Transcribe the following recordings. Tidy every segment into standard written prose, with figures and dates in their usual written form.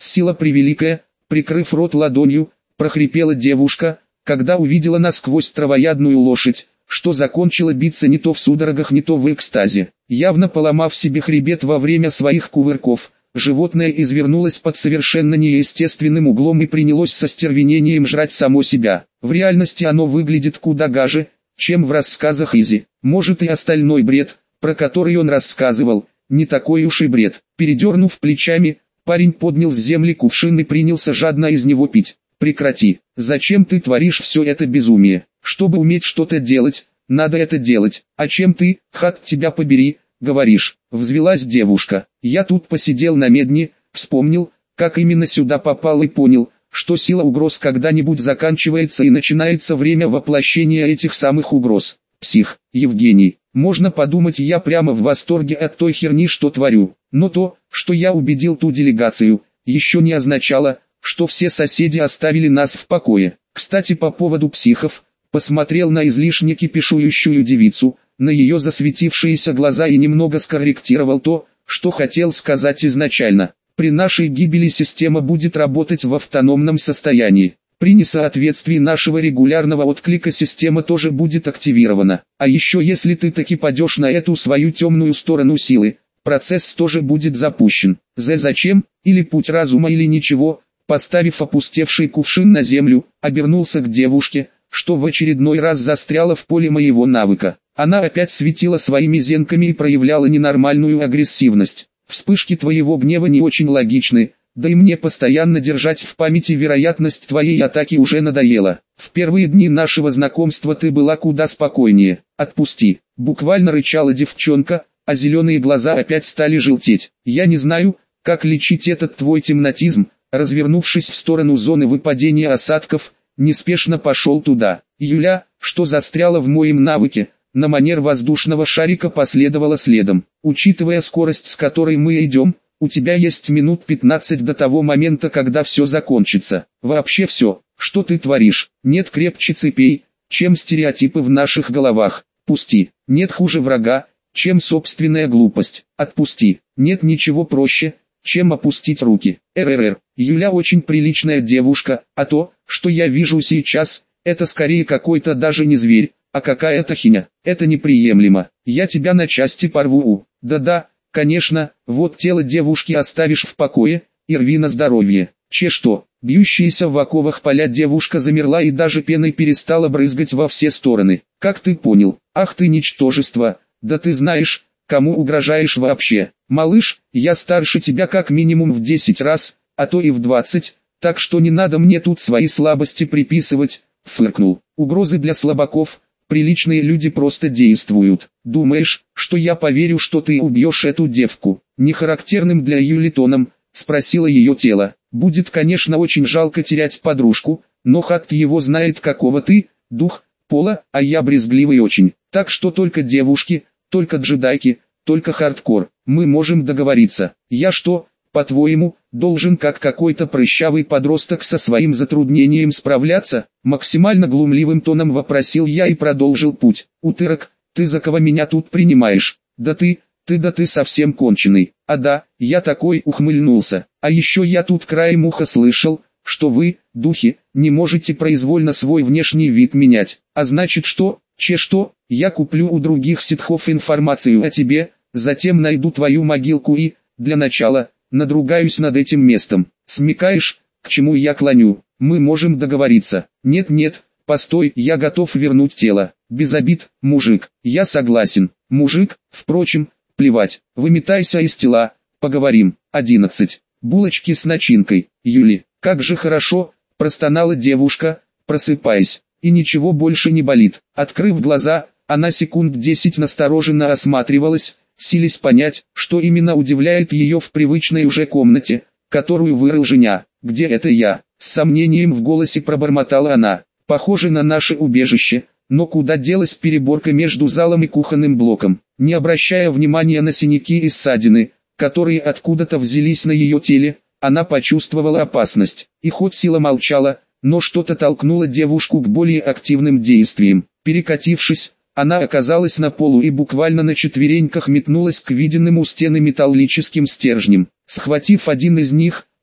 Сила превеликая, прикрыв рот ладонью, прохрипела девушка, когда увидела насквозь травоядную лошадь, что закончила биться не то в судорогах, не то в экстазе. Явно поломав себе хребет во время своих кувырков, животное извернулось под совершенно неестественным углом и принялось со стервенением жрать само себя. В реальности оно выглядит куда гаже, чем в рассказах Изи. Может, и остальной бред, про который он рассказывал, не такой уж и бред. Передернув плечами, парень поднял с земли кувшин и принялся жадно из него пить. «Прекрати, зачем ты творишь все это безумие? Чтобы уметь что-то делать, надо это делать. А чем ты, хат тебя побери, говоришь?» Взвелась девушка. «Я тут посидел на медне, вспомнил, как именно сюда попал и понял, что сила угроз когда-нибудь заканчивается и начинается время воплощения этих самых угроз. Псих, Евгений, можно подумать, я прямо в восторге от той херни, что творю. Но то, что я убедил ту делегацию, еще не означало, что все соседи оставили нас в покое. Кстати, по поводу психов, посмотрел на излишне кипишующую девицу, на ее засветившиеся глаза и немного скорректировал то, что хотел сказать изначально. При нашей гибели система будет работать в автономном состоянии. При несоответствии нашего регулярного отклика система тоже будет активирована. А еще если ты таки падешь на эту свою темную сторону силы, процесс тоже будет запущен. Зачем? Или путь разума, или ничего. Поставив опустевший кувшин на землю, обернулся к девушке, что в очередной раз застряла в поле моего навыка. Она опять светила своими зенками и проявляла ненормальную агрессивность. Вспышки твоего гнева не очень логичны, да и мне постоянно держать в памяти вероятность твоей атаки уже надоело. В первые дни нашего знакомства ты была куда спокойнее. Отпусти. Буквально рычала девчонка, а зеленые глаза опять стали желтеть. Я не знаю, как лечить этот твой темнотизм. Развернувшись в сторону зоны выпадения осадков, неспешно пошел туда. Юля, что застряла в моем навыке, на манер воздушного шарика последовала следом. Учитывая скорость, с которой мы идем, у тебя есть минут 15 до того момента, когда все закончится. Вообще все, что ты творишь, нет крепче цепей, чем стереотипы в наших головах. Пусти, нет хуже врага, чем собственная глупость. Отпусти, нет ничего проще, чем опустить руки. РРР. Юля очень приличная девушка, а то, что я вижу сейчас, это скорее какой-то даже не зверь, а какая-то хиня. Это неприемлемо. Я тебя на части порву. Да-да, конечно, вот тело девушки оставишь в покое, и рви на здоровье. Что? Бьющаяся в оковах поля девушка замерла и даже пеной перестала брызгать во все стороны. Как ты понял? Ах ты ничтожество, да ты знаешь, кому угрожаешь вообще? Малыш, я старше тебя как минимум в 10 раз, а то и в 20, так что не надо мне тут свои слабости приписывать, фыркнул. Угрозы для слабаков, приличные люди просто действуют. Думаешь, что я поверю, что ты убьешь эту девку? Нехарактерным для Юли тоном, спросила ее тело. Будет, конечно, очень жалко терять подружку, но хат его знает, какого ты, дух, пола, а я брезгливый очень. Так что только девушки, только джедайки, только хардкор. Мы можем договориться. Я что, по-твоему, должен как какой-то прыщавый подросток со своим затруднением справляться? Максимально глумливым тоном вопросил я и продолжил путь. Утырок, ты за кого меня тут принимаешь? Да ты совсем конченый. А да, я такой, ухмыльнулся. А еще я тут краем уха слышал, что вы, духи, не можете произвольно свой внешний вид менять. А значит что, что? Я куплю у других ситхов информацию о тебе, затем найду твою могилку и, для начала, надругаюсь над этим местом. Смекаешь, к чему я клоню? Мы можем договориться. Нет, постой, я готов вернуть тело. Без обид, мужик. Я согласен. Мужик, впрочем, плевать. Выметайся из тела, поговорим. 11. Булочки с начинкой. Юли, как же хорошо, простонала девушка, просыпаясь. И ничего больше не болит. Открыв глаза, она секунд 10 настороженно осматривалась, силясь понять, что именно удивляет ее в привычной уже комнате, которую вырыл Женя. «Где это я?» С сомнением в голосе пробормотала она. «Похоже на наше убежище, но куда делась переборка между залом и кухонным блоком?» Не обращая внимания на синяки и ссадины, которые откуда-то взялись на ее теле, она почувствовала опасность. И хоть сила молчала, но что-то толкнуло девушку к более активным действиям. Перекатившись, она оказалась на полу и буквально на четвереньках метнулась к виденным у стены металлическим стержням. Схватив один из них,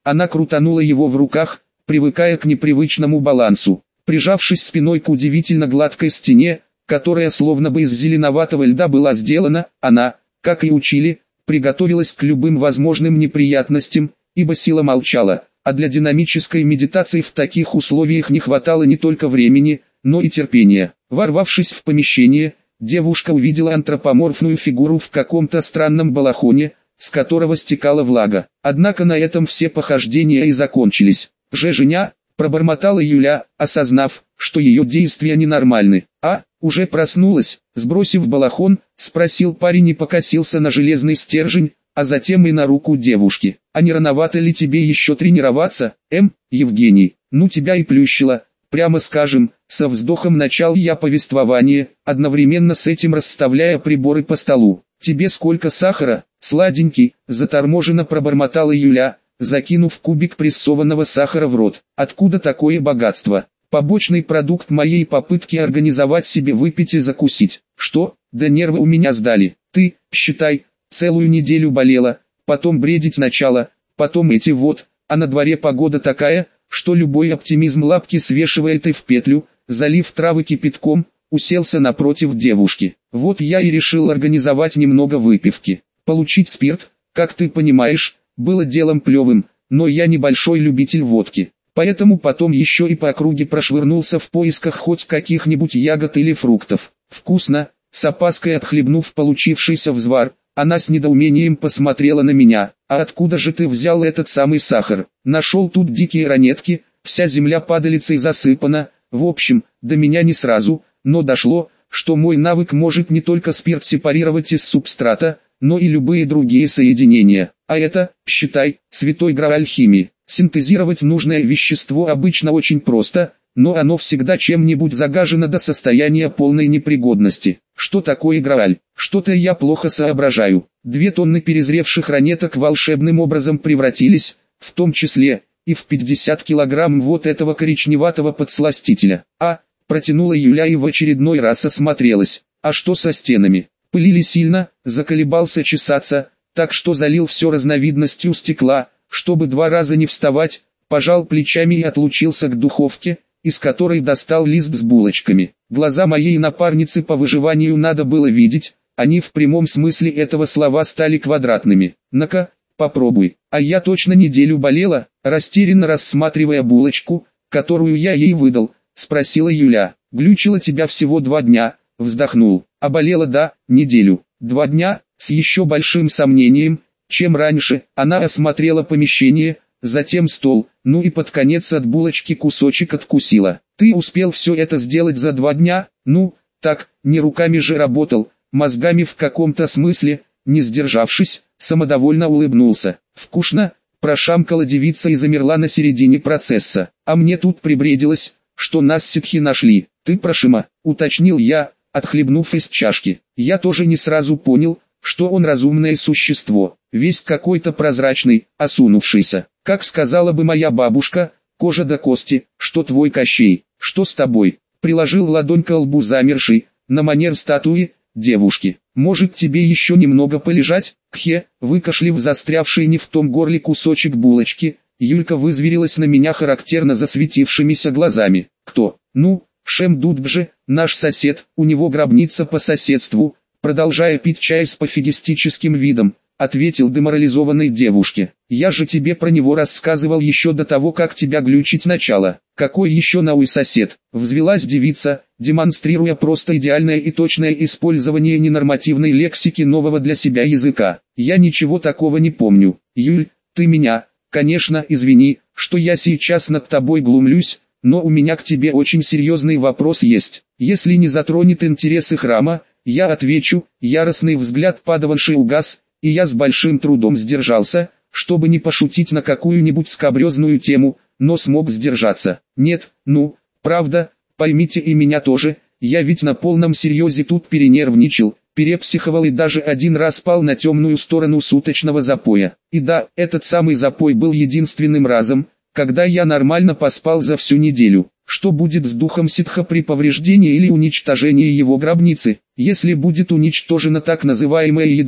Она крутанула его в руках, привыкая к непривычному балансу. Прижавшись спиной к удивительно гладкой стене, которая словно бы из зеленоватого льда была сделана, она, как и учили, приготовилась к любым возможным неприятностям, ибо сила молчала, а для динамической медитации в таких условиях не хватало не только времени, но и терпения. Ворвавшись в помещение, девушка увидела антропоморфную фигуру в каком-то странном балахоне, с которого стекала влага. Однако на этом все похождения и закончились. «Женя», — пробормотала Юля, осознав, что ее действия ненормальны. «А, уже проснулась?» — сбросив балахон, спросил парень и покосился на железный стержень, а затем и на руку девушки. «А не рановато ли тебе еще тренироваться, Евгений? Ну тебя и плющило, прямо скажем». Со вздохом начал я повествование, одновременно с этим расставляя приборы по столу. «Тебе сколько сахара, сладенький?» — заторможенно пробормотала Юля, закинув кубик прессованного сахара в рот. «Откуда такое богатство? Побочный продукт моей попытки организовать себе выпить и закусить. Что? Да нервы у меня сдали. Ты, считай, целую неделю болела, потом бредить начала, потом эти вот, а на дворе погода такая, что любой оптимизм лапки свешивает и в петлю». Залив травы кипятком, уселся напротив девушки. «Вот я и решил организовать немного выпивки. Получить спирт, как ты понимаешь, было делом плевым, но я небольшой любитель водки. Поэтому потом еще и по округе прошвырнулся в поисках хоть каких-нибудь ягод или фруктов. Вкусно». С опаской отхлебнув получившийся взвар, она с недоумением посмотрела на меня. «А откуда же ты взял этот самый сахар? Нашел тут дикие ранетки, вся земля падалицей засыпана». В общем, до меня не сразу, но дошло, что мой навык может не только спирт сепарировать из субстрата, но и любые другие соединения. А это, считай, святой грааль химии. Синтезировать нужное вещество обычно очень просто, но оно всегда чем-нибудь загажено до состояния полной непригодности. Что такое грааль? Что-то я плохо соображаю. 2 тонны перезревших ранеток волшебным образом превратились, в том числе, и в 50 килограмм вот этого коричневатого подсластителя. Протянула Юля и в очередной раз осмотрелась. А что со стенами? Пылили сильно, заколебался чесаться, так что залил все разновидностью стекла, чтобы 2 раза не вставать, пожал плечами и отлучился к духовке, из которой достал лист с булочками. Глаза моей напарницы по выживанию надо было видеть, они в прямом смысле этого слова стали квадратными. «На-ка, попробуй». «А я точно неделю болела?» Растерянно рассматривая булочку, которую я ей выдал, спросила Юля. «Глючило тебя всего 2 дня», вздохнул. «А болела, да, неделю». 2 дня, с еще большим сомнением, чем раньше. Она осмотрела помещение, затем стол, ну и под конец от булочки кусочек откусила. «Ты успел все это сделать за 2 дня? Ну, так, не руками же работал, мозгами в каком-то смысле». Не сдержавшись, самодовольно улыбнулся. «Вкусно», прошамкала девица и замерла на середине процесса. «А мне тут прибредилось, что нас ситхи нашли». «Ты про Шима», уточнил я, отхлебнув из чашки. Я тоже не сразу понял, что он разумное существо, весь какой-то прозрачный, осунувшийся. Как сказала бы моя бабушка, кожа до кости. «Что твой Кощей? Что с тобой?» Приложил ладонь к лбу замершей, на манер статуи, девушки. «Может тебе еще немного полежать?» Кхе, выкашлив застрявший не в том горле кусочек булочки, Юлька вызверилась на меня характерно засветившимися глазами. «Кто?» «Ну, Шем Дудбже, наш сосед, у него гробница по соседству», продолжая пить чай с пофигистическим видом, ответил деморализованной девушке. «Я же тебе про него рассказывал еще до того, как тебя глючить начало». «Какой еще науй сосед?» Взвелась девица, демонстрируя просто идеальное и точное использование ненормативной лексики нового для себя языка. «Я ничего такого не помню. Юль, ты меня, конечно, извини, что я сейчас над тобой глумлюсь, но у меня к тебе очень серьезный вопрос есть. Если не затронет интересы храма, я отвечу». Яростный взгляд падаванши угас, и я с большим трудом сдержался, чтобы не пошутить на какую-нибудь скабрезную тему, но смог сдержаться. «Нет, ну, правда, поймите и меня тоже, я ведь на полном серьезе тут перенервничал, перепсиховал и даже 1 раз пал на темную сторону суточного запоя. И да, этот самый запой был единственным разом, когда я нормально поспал за всю неделю. Что будет с духом ситха при повреждении или уничтожении его гробницы? Если будет уничтожено так называемое ядро,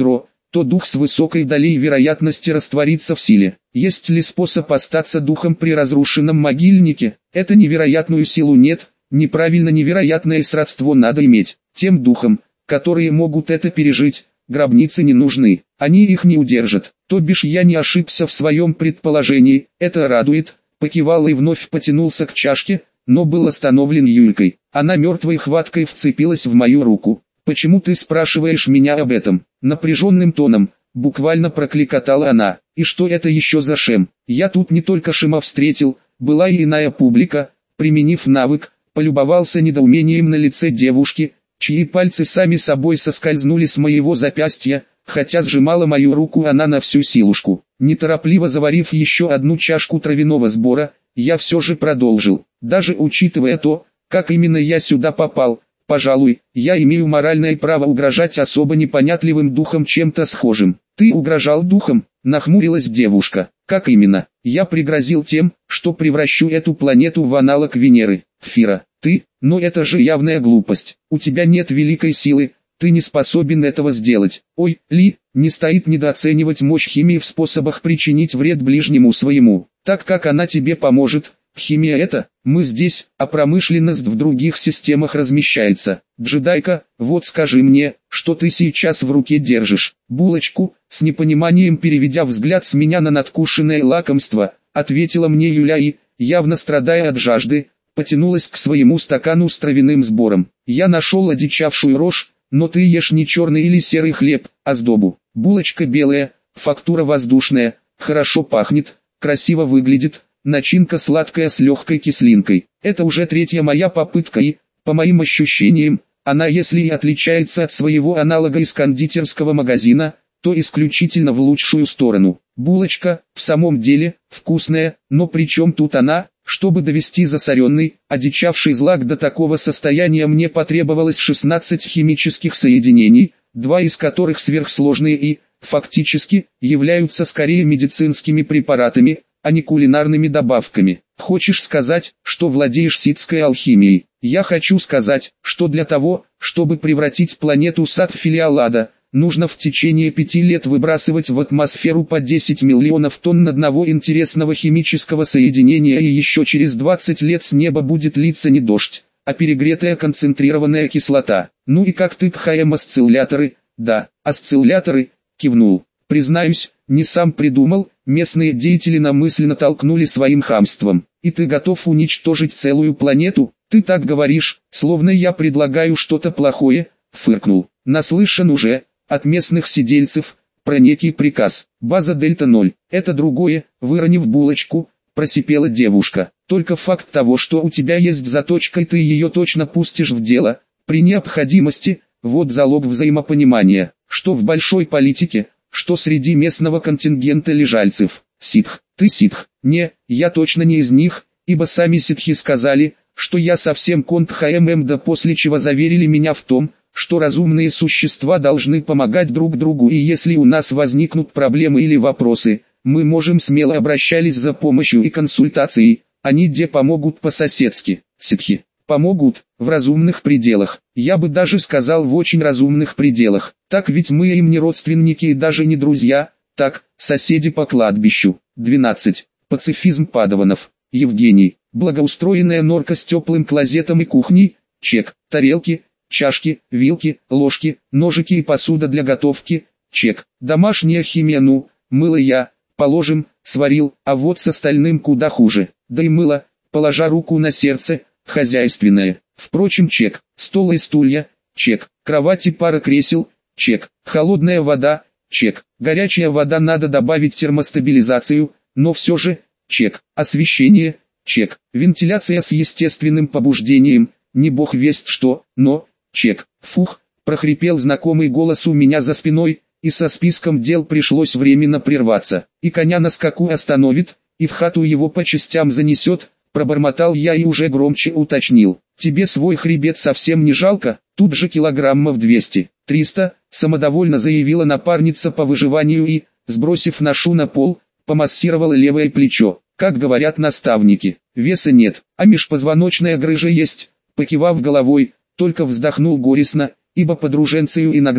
то дух с высокой долей вероятности растворится в силе. Есть ли способ остаться духом при разрушенном могильнике? Это невероятную силу нет, неправильно невероятное сродство надо иметь. Тем духам, которые могут это пережить, гробницы не нужны, они их не удержат. То бишь я не ошибся в своем предположении, это радует. Покивал и вновь потянулся к чашке, но был остановлен Юлькой. Она мертвой хваткой вцепилась в мою руку. «Почему ты спрашиваешь меня об этом?» Напряженным тоном, буквально прокликотала она. «И что это еще за шем? Я тут не только шема встретил, была и иная публика». Применив навык, полюбовался недоумением на лице девушки, чьи пальцы сами собой соскользнули с моего запястья, хотя сжимала мою руку она на всю силушку. Неторопливо заварив еще одну чашку травяного сбора, я все же продолжил. Даже учитывая то, как именно я сюда попал, пожалуй, я имею моральное право угрожать особо непонятливым духом чем-то схожим. Ты угрожал духом? Нахмурилась девушка. Как именно? Я пригрозил тем, что превращу эту планету в аналог Венеры. Фира, ты? Но это же явная глупость. У тебя нет великой силы, ты не способен этого сделать. Ой, Ли, не стоит недооценивать мощь химии в способах причинить вред ближнему своему, так как она тебе поможет. Химия это, мы здесь, а промышленность в других системах размещается. Джедайка, вот скажи мне, что ты сейчас в руке держишь? Булочку, с непониманием переведя взгляд с меня на надкушенное лакомство, ответила мне Юля и, явно страдая от жажды, потянулась к своему стакану с травяным сбором. Я нашел одичавшую рожь, но ты ешь не черный или серый хлеб, а сдобу. Булочка белая, фактура воздушная, хорошо пахнет, красиво выглядит. Начинка сладкая с легкой кислинкой. Это уже третья моя попытка и, по моим ощущениям, она если и отличается от своего аналога из кондитерского магазина, то исключительно в лучшую сторону. Булочка, в самом деле, вкусная, но при чем тут она? Чтобы довести засоренный, одичавший злак до такого состояния мне потребовалось 16 химических соединений, 2 из которых сверхсложные и, фактически, являются скорее медицинскими препаратами, а не кулинарными добавками. Хочешь сказать, что владеешь ситской алхимией? Я хочу сказать, что для того, чтобы превратить планету Сад в филиал ада, нужно в течение 5 лет выбрасывать в атмосферу по 10 миллионов тонн одного интересного химического соединения, и еще через 20 лет с неба будет литься не дождь, а перегретая концентрированная кислота. Ну и как ты КХМ осцилляторы? Да, осцилляторы, кивнул. Признаюсь, не сам придумал, местные деятели намысленно толкнули своим хамством. И ты готов уничтожить целую планету? Ты так говоришь, словно я предлагаю что-то плохое, фыркнул. Наслышан уже, от местных сидельцев, про некий приказ. База Дельта-0, это другое, выронив булочку, просипела девушка. Только факт того, что у тебя есть заточка и ты ее точно пустишь в дело, при необходимости, вот залог взаимопонимания, что в большой политике, что среди местного контингента лежальцев. Ситх, ты ситх? Не, я точно не из них, ибо сами ситхи сказали, что я совсем конт ХММ, да после чего заверили меня в том, что разумные существа должны помогать друг другу, и если у нас возникнут проблемы или вопросы, мы можем смело обращались за помощью и консультацией, они где помогут по-соседски. Ситхи помогут, в разумных пределах, я бы даже сказал в очень разумных пределах, так ведь мы им не родственники и даже не друзья, так, соседи по кладбищу. 12. Пацифизм падаванов. Евгений, благоустроенная норка с теплым клозетом и кухней, чек, тарелки, чашки, вилки, ложки, ножики и посуда для готовки, чек, домашняя химия, ну, мыло я, положим, сварил, а вот с остальным куда хуже, да и мыло, положа руку на сердце, хозяйственное. Впрочем, чек, стол и стулья, чек, кровать и пара кресел, чек, холодная вода, чек, горячая вода, надо добавить термостабилизацию, но все же, чек, освещение, чек, вентиляция с естественным побуждением, не бог весть что, но, чек, фух, прохрипел знакомый голос у меня за спиной, и со списком дел пришлось временно прерваться, и коня на скаку остановит, и в хату его по частям занесет, пробормотал я и уже громче уточнил. Тебе свой хребет совсем не жалко? Тут же килограммов 200-300, самодовольно заявила напарница по выживанию и, сбросив ношу на пол, помассировала левое плечо. Как говорят наставники, веса нет, а межпозвоночная грыжа есть. Покивав головой, только вздохнул горестно, ибо подруженцию иногда,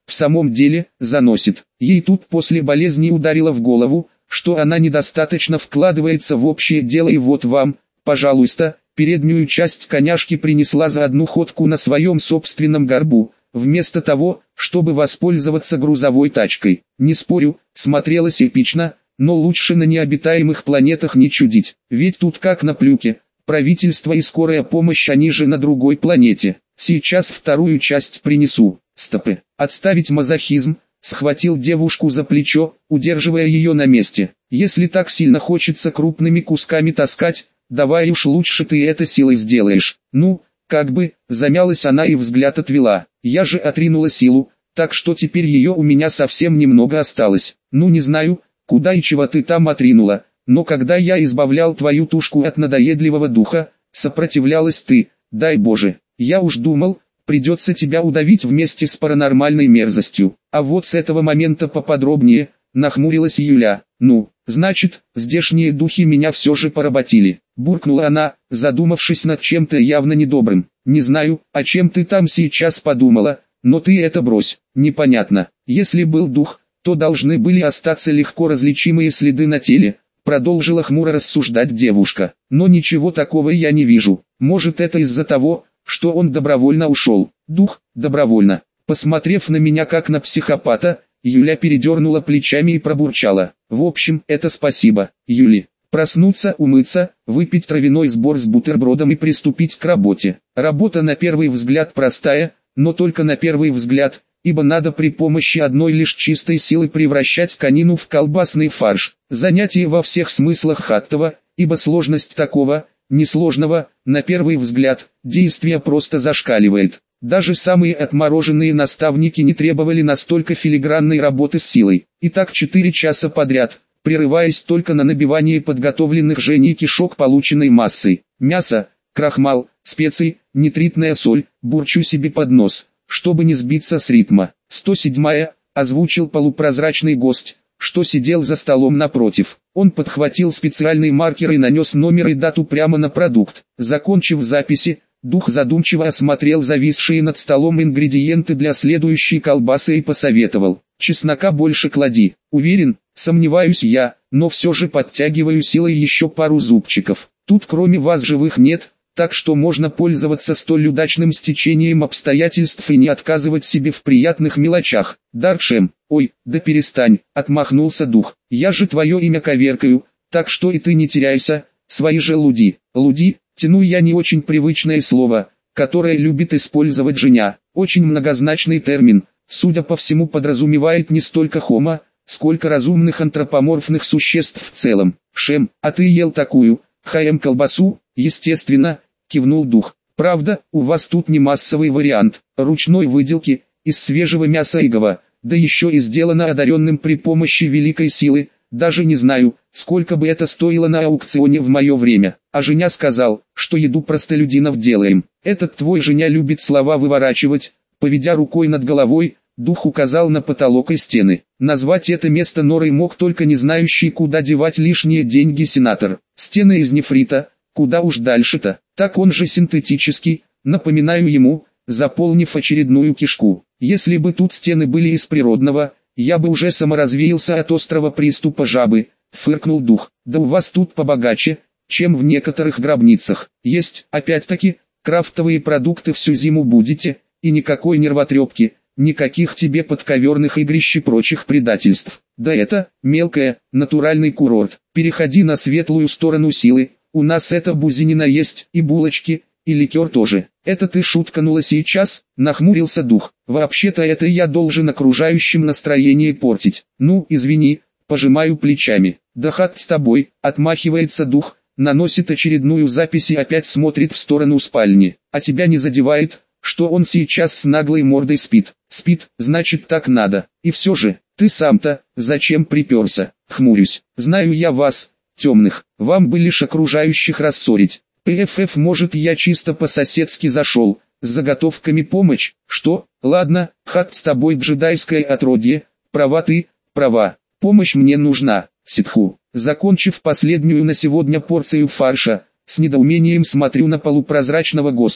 в самом деле, заносит. Ей тут после болезни ударило в голову, что она недостаточно вкладывается в общее дело, и вот вам, пожалуйста, переднюю часть коняшки принесла за одну ходку на своем собственном горбу, вместо того, чтобы воспользоваться грузовой тачкой. Не спорю, смотрелось эпично, но лучше на необитаемых планетах не чудить, ведь тут как на Плюке, правительство и скорая помощь, они же на другой планете. Сейчас вторую часть принесу. Стопы. Отставить мазохизм. Схватил девушку за плечо, удерживая ее на месте. Если так сильно хочется крупными кусками таскать, давай уж лучше ты это силой сделаешь. Ну, как бы, замялась она и взгляд отвела. Я же отринула силу, так что теперь ее у меня совсем немного осталось. Ну не знаю, куда и чего ты там отринула, но когда я избавлял твою тушку от надоедливого духа, сопротивлялась ты, дай Боже. Я уж думал, придется тебя удавить вместе с паранормальной мерзостью. А вот с этого момента поподробнее, нахмурилась Юля. Ну, значит, здешние духи меня все же поработили. Буркнула она, задумавшись над чем-то явно недобрым. Не знаю, о чем ты там сейчас подумала, но ты это брось. Непонятно. Если был дух, то должны были остаться легко различимые следы на теле. Продолжила хмуро рассуждать девушка. Но ничего такого я не вижу. Может, это из-за того, что он добровольно ушел. Дух, добровольно. Посмотрев на меня как на психопата, Юля передернула плечами и пробурчала. В общем, это спасибо, Юли. Проснуться, умыться, выпить травяной сбор с бутербродом и приступить к работе. Работа на первый взгляд простая, но только на первый взгляд, ибо надо при помощи одной лишь чистой силы превращать конину в колбасный фарш. Занятие во всех смыслах хаттово, ибо сложность такого, несложного, на первый взгляд, действия просто зашкаливает. Даже самые отмороженные наставники не требовали настолько филигранной работы с силой. И так 4 часа подряд, прерываясь только на набивание подготовленных Женей кишок полученной массой. Мясо, крахмал, специи, нитритная соль, бурчу себе под нос, чтобы не сбиться с ритма. 107-я, озвучил полупрозрачный гость, что сидел за столом напротив. Он подхватил специальный маркер и нанес номер и дату прямо на продукт. Закончив записи, дух задумчиво осмотрел зависшие над столом ингредиенты для следующей колбасы и посоветовал. Чеснока больше клади. Уверен, сомневаюсь я, но все же подтягиваю силой еще пару зубчиков. Тут кроме вас живых нет, так что можно пользоваться столь удачным стечением обстоятельств и не отказывать себе в приятных мелочах. Даркшем, ой, да перестань, отмахнулся дух. Я же твое имя коверкаю, так что и ты не теряйся, свои же луди. Луди, тяну я не очень привычное слово, которое любит использовать Женя. Очень многозначный термин, судя по всему подразумевает не столько хомо, сколько разумных антропоморфных существ в целом. Шем, а ты ел такую, колбасу? Естественно, кивнул дух. Правда, у вас тут не массовый вариант, ручной выделки, из свежего мяса игова, да еще и сделано одаренным при помощи великой силы. Даже не знаю, сколько бы это стоило на аукционе в мое время. А Женя сказал, что еду простолюдинов делаем. Этот твой Женя любит слова выворачивать. Поведя рукой над головой, дух указал на потолок и стены. Назвать это место норой мог только не знающий, куда девать лишние деньги сенатор. Стены из нефрита, куда уж дальше-то, так он же синтетический, напоминаю ему, заполнив очередную кишку. Если бы тут стены были из природного, я бы уже саморазвеялся от острого приступа жабы, фыркнул дух. Да у вас тут побогаче, чем в некоторых гробницах. Есть, опять-таки, крафтовые продукты всю зиму будете, и никакой нервотрепки, никаких тебе подковерных игрищ и прочих предательств. Да это, мелкое, натуральный курорт. Переходи на светлую сторону силы, у нас это бузинина есть, и булочки, и ликер тоже. Это ты шутканула сейчас, нахмурился дух. Вообще-то это я должен окружающим настроение портить. Ну, извини, пожимаю плечами. Да хат с тобой, отмахивается дух, наносит очередную запись и опять смотрит в сторону спальни. А тебя не задевает, что он сейчас с наглой мордой спит? Спит, значит так надо. И все же, ты сам-то, зачем приперся? Хмурюсь. Знаю я вас, темных, вам бы лишь окружающих рассорить. ПФФ, может, я чисто по-соседски зашел, с заготовками помочь? Что? Ладно, хат с тобой, джедайское отродье, права ты, права, помощь мне нужна. Ситху. Закончив последнюю на сегодня порцию фарша, с недоумением смотрю на полупрозрачного гостя.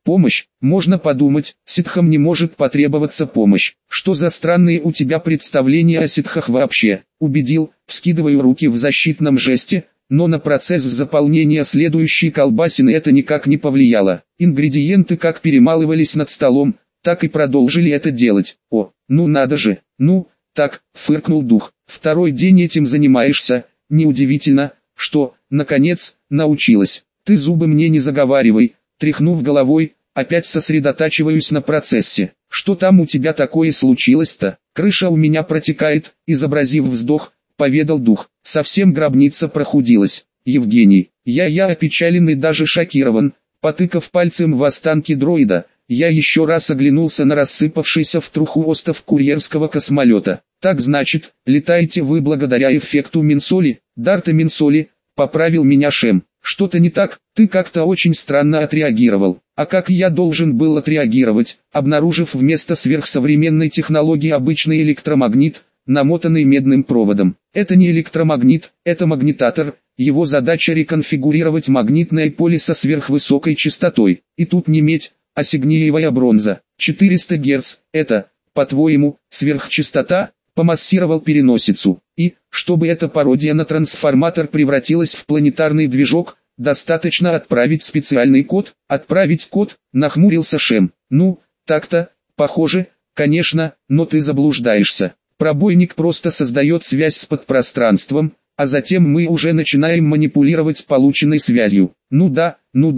Помощь, можно подумать, ситхам не может потребоваться помощь. Что за странные у тебя представления о ситхах вообще? Убедил, вскидываю руки в защитном жесте, но на процесс заполнения следующей колбасины это никак не повлияло. Ингредиенты как перемалывались над столом, так и продолжили это делать. О, ну надо же, ну, так, фыркнул дух. Второй день этим занимаешься, неудивительно, что, наконец, научилась. Ты зубы мне не заговаривай. Тряхнув головой, опять сосредотачиваюсь на процессе. Что там у тебя такое случилось-то? Крыша у меня протекает, изобразив вздох, поведал дух. Совсем гробница прохудилась. Евгений, я опечален и даже шокирован. Потыкав пальцем в останки дроида, я еще раз оглянулся на рассыпавшийся в труху остов курьерского космолета. Так значит, летаете вы благодаря эффекту Минсоли, Дарта Минсоли, поправил меня Шем. Что-то не так, ты как-то очень странно отреагировал. А как я должен был отреагировать, обнаружив вместо сверхсовременной технологии обычный электромагнит, намотанный медным проводом? Это не электромагнит, это магнитатор, его задача реконфигурировать магнитное поле со сверхвысокой частотой. И тут не медь, а сигниевая бронза. 400 Гц, это, по-твоему, сверхчастота? Помассировал переносицу. И, чтобы эта пародия на трансформатор превратилась в планетарный движок, достаточно отправить специальный код. Отправить код, нахмурился Шем. Ну, так-то, похоже, конечно, но ты заблуждаешься. Пробойник просто создает связь с подпространством, а затем мы уже начинаем манипулировать полученной связью. Ну да,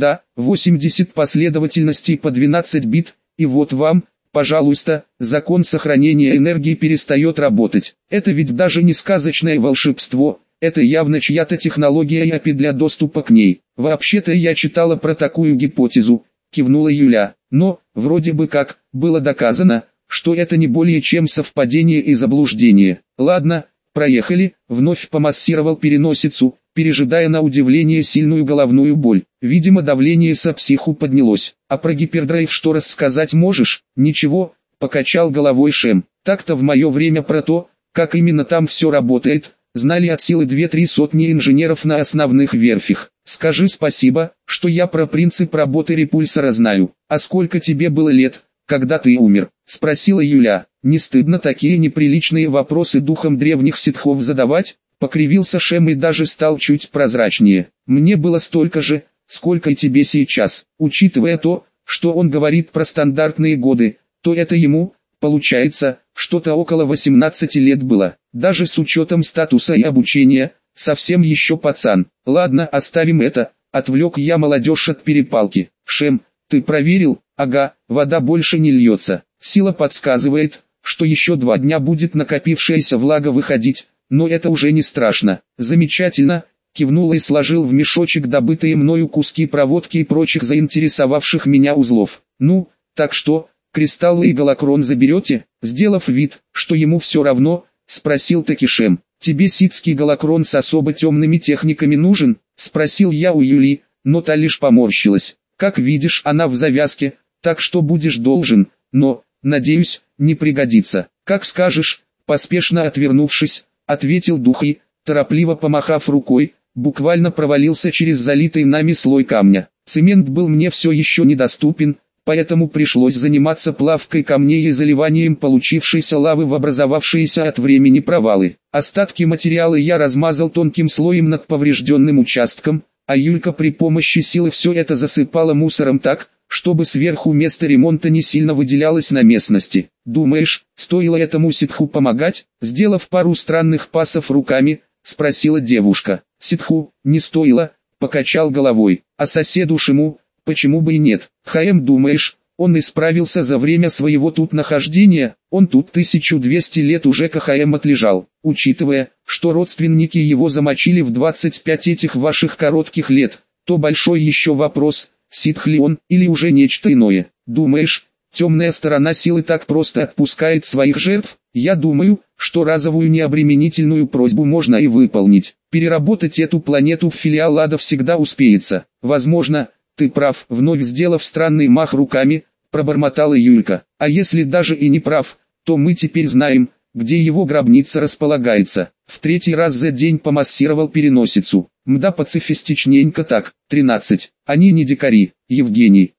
80 последовательностей по 12 бит, и вот вам, пожалуйста, закон сохранения энергии перестает работать. Это ведь даже не сказочное волшебство, это явно чья-то технология и API для доступа к ней. Вообще-то я читала про такую гипотезу, кивнула Юля, но, вроде бы как, было доказано, что это не более чем совпадение и заблуждение. Ладно, проехали, вновь помассировал переносицу, пережидая на удивление сильную головную боль. Видимо, давление со психу поднялось. А про гипердрайв что рассказать можешь? Ничего, покачал головой Шем. Так-то в мое время про то, как именно там все работает, знали от силы 2-3 сотни инженеров на основных верфях. Скажи спасибо, что я про принцип работы репульсора знаю. А сколько тебе было лет, когда ты умер? Спросила Юля. Не стыдно такие неприличные вопросы духом древних ситхов задавать? Покривился Шем и даже стал чуть прозрачнее. Мне было столько же, сколько и тебе сейчас. Учитывая то, что он говорит про стандартные годы, то это ему, получается, что-то около 18 лет было. Даже с учетом статуса и обучения, совсем еще пацан. Ладно, оставим это, отвлек я молодежь от перепалки. Шем, ты проверил? Ага, вода больше не льется. Сила подсказывает, что еще 2 дня будет накопившаяся влага выходить. Но это уже не страшно. Замечательно, кивнул и сложил в мешочек добытые мною куски проводки и прочих заинтересовавших меня узлов. Ну, так что, кристаллы и голокрон заберете? Сделав вид, что ему все равно, спросил таки Шем. Тебе ситский голокрон с особо темными техниками нужен? Спросил я у Юли, но та лишь поморщилась. Как видишь, она в завязке, так что будешь должен, но, надеюсь, не пригодится. Как скажешь, поспешно отвернувшись, ответил дух и, торопливо помахав рукой, буквально провалился через залитый нами слой камня. Цемент был мне все еще недоступен, поэтому пришлось заниматься плавкой камней и заливанием получившейся лавы в образовавшиеся от времени провалы. Остатки материала я размазал тонким слоем над поврежденным участком, а Юлька при помощи силы все это засыпала мусором так, чтобы сверху место ремонта не сильно выделялось на местности. Думаешь, стоило этому ситху помогать? Сделав пару странных пасов руками, спросила девушка. Ситху, не стоило, покачал головой. А соседу Шему, почему бы и нет? Хаэм, думаешь, он исправился за время своего тут нахождения? Он тут 1200 лет уже КХМ отлежал. Учитывая, что родственники его замочили в 25 этих ваших коротких лет, то большой еще вопрос, ситх ли он, или уже нечто иное. Думаешь, темная сторона силы так просто отпускает своих жертв? Я думаю, что разовую необременительную просьбу можно и выполнить. Переработать эту планету в филиал ада всегда успеется. Возможно, ты прав. Вновь сделав странный мах руками, пробормотала Юлька. А если даже и не прав, то мы теперь знаем, где его гробница располагается. В 3-й раз за день помассировал переносицу. Мда пацифистичненько так. 13. Они не дикари, Евгений.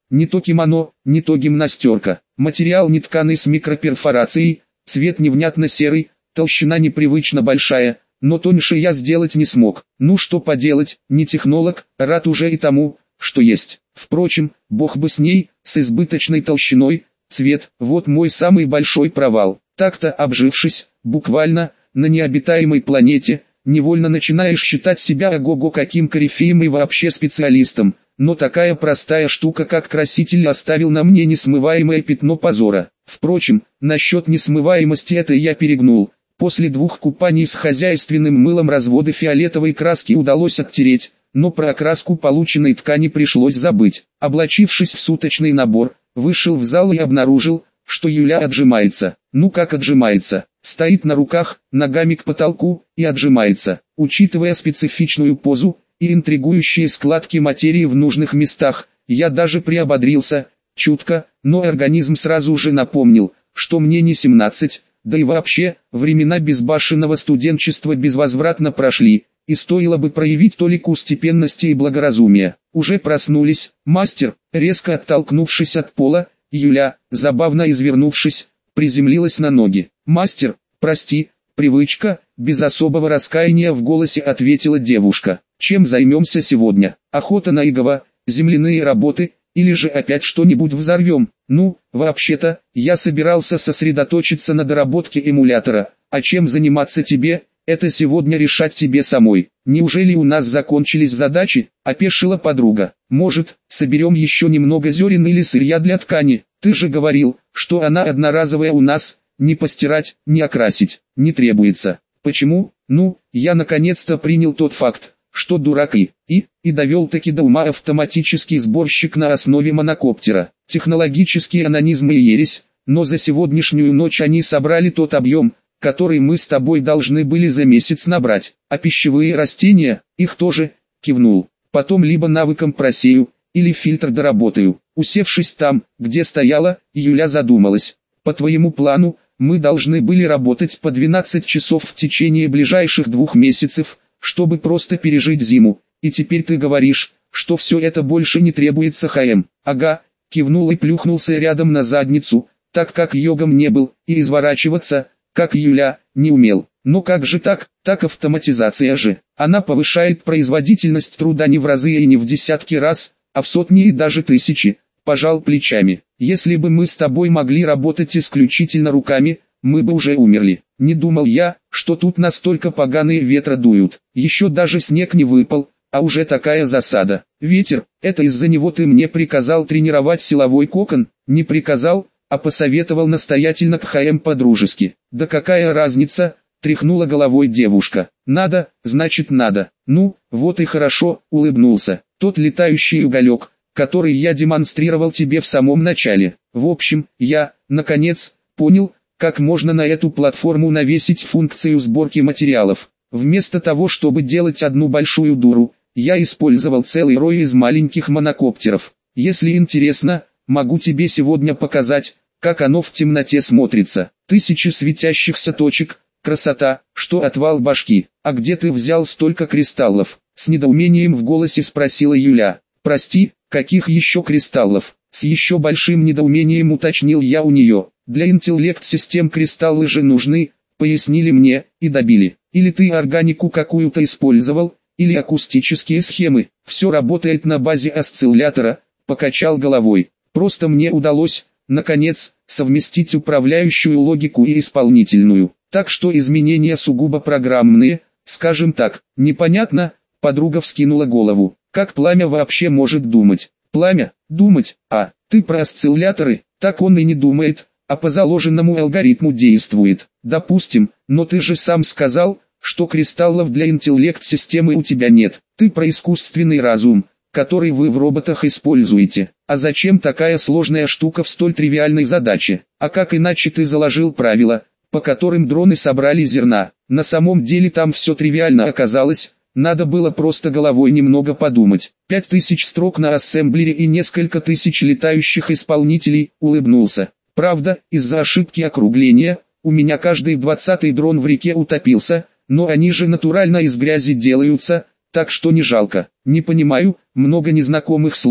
не то кимоно, не то гимнастерка. Материал нетканый с микроперфорацией, цвет невнятно серый, толщина непривычно большая, но тоньше я сделать не смог. Ну что поделать, не технолог, рад уже и тому, что есть. Впрочем, бог бы с ней, с избыточной толщиной, цвет, вот мой самый большой провал. Так-то обжившись, буквально, на необитаемой планете, невольно начинаешь считать себя ого-го каким корифеем и вообще специалистом, но такая простая штука как краситель оставил на мне несмываемое пятно позора. Впрочем, насчет несмываемости это я перегнул. После 2 купаний с хозяйственным мылом разводы фиолетовой краски удалось оттереть, но про окраску полученной ткани пришлось забыть. Облачившись в суточный набор, вышел в зал и обнаружил, что Юля отжимается. Ну как отжимается? Стоит на руках, ногами к потолку, и отжимается. Учитывая специфичную позу и интригующие складки материи в нужных местах, я даже приободрился, чутко, но организм сразу же напомнил, что мне не 17, да и вообще, времена безбашенного студенчества безвозвратно прошли, и стоило бы проявить толику степенности и благоразумия. Уже проснулись, мастер, резко оттолкнувшись от пола, Юля, забавно извернувшись, приземлилась на ноги. «Мастер, прости, привычка», без особого раскаяния в голосе ответила девушка. «Чем займемся сегодня? Охота на игова, земляные работы, или же опять что-нибудь взорвем?» «Ну, вообще-то, я собирался сосредоточиться на доработке эмулятора, а чем заниматься тебе, это сегодня решать тебе самой. Неужели у нас закончились задачи?» – опешила подруга. «Может, соберем еще немного зерен или сырья для ткани? Ты же говорил, что она одноразовая у нас, не постирать, не окрасить, не требуется». «Почему?» «Ну, я наконец-то принял тот факт, что дурак и довел-таки до ума автоматический сборщик на основе монокоптера. Технологический анонизм и ересь, но за сегодняшнюю ночь они собрали тот объем, который мы с тобой должны были за месяц набрать. А пищевые растения, их тоже», кивнул. «Потом либо навыком просею, или фильтр доработаю». Усевшись там, где стояла, Юля задумалась. «По твоему плану, мы должны были работать по 12 часов в течение ближайших 2 месяцев, чтобы просто пережить зиму, и теперь ты говоришь, что все это больше не требуется ХМ». «Ага», кивнул и плюхнулся рядом на задницу, так как йогом не был, и изворачиваться, как Юля, не умел. «Но как же так? Так автоматизация же. Она повышает производительность труда не в разы и не в десятки раз, а в сотни и даже тысячи», пожал плечами. «Если бы мы с тобой могли работать исключительно руками, мы бы уже умерли. Не думал я, что тут настолько поганые ветра дуют. Еще даже снег не выпал, а уже такая засада. Ветер, это из-за него ты мне приказал тренировать силовой кокон?» «Не приказал, а посоветовал настоятельно к ХМ по-дружески». «Да какая разница?» – тряхнула головой девушка. «Надо, значит надо». «Ну, вот и хорошо», – улыбнулся. «Тот летающий уголек, который я демонстрировал тебе в самом начале. В общем, я, наконец, понял, как можно на эту платформу навесить функцию сборки материалов. Вместо того, чтобы делать одну большую дуру, я использовал целый рой из маленьких монокоптеров. Если интересно, могу тебе сегодня показать, как оно в темноте смотрится. 1000 светящихся точек, красота, что отвал башки. А где ты взял столько кристаллов?» С недоумением в голосе спросила Юля. «Прости, каких еще кристаллов?» С еще большим недоумением уточнил я у нее. «Для интеллект-систем кристаллы же нужны», пояснили мне, и добили. «Или ты органику какую-то использовал, или акустические схемы. Все работает на базе осциллятора», покачал головой. «Просто мне удалось, наконец, совместить управляющую логику и исполнительную. Так что изменения сугубо программные, скажем так. Непонятно?» Подруга вскинула голову. «Как пламя вообще может думать?» «Пламя? Думать? А, ты про осцилляторы?» «Так он и не думает, а по заложенному алгоритму действует». «Допустим, но ты же сам сказал, что кристаллов для интеллект-системы у тебя нет. Ты про искусственный разум, который вы в роботах используете. А зачем такая сложная штука в столь тривиальной задаче? А как иначе ты заложил правила, по которым дроны собрали зерна? На самом деле там все тривиально оказалось». Надо было просто головой немного подумать. 5000 строк на ассемблере и несколько тысяч летающих исполнителей, улыбнулся. Правда, из-за ошибки округления, у меня каждый 20-й дрон в реке утопился, но они же натурально из грязи делаются, так что не жалко. Не понимаю, много незнакомых слов,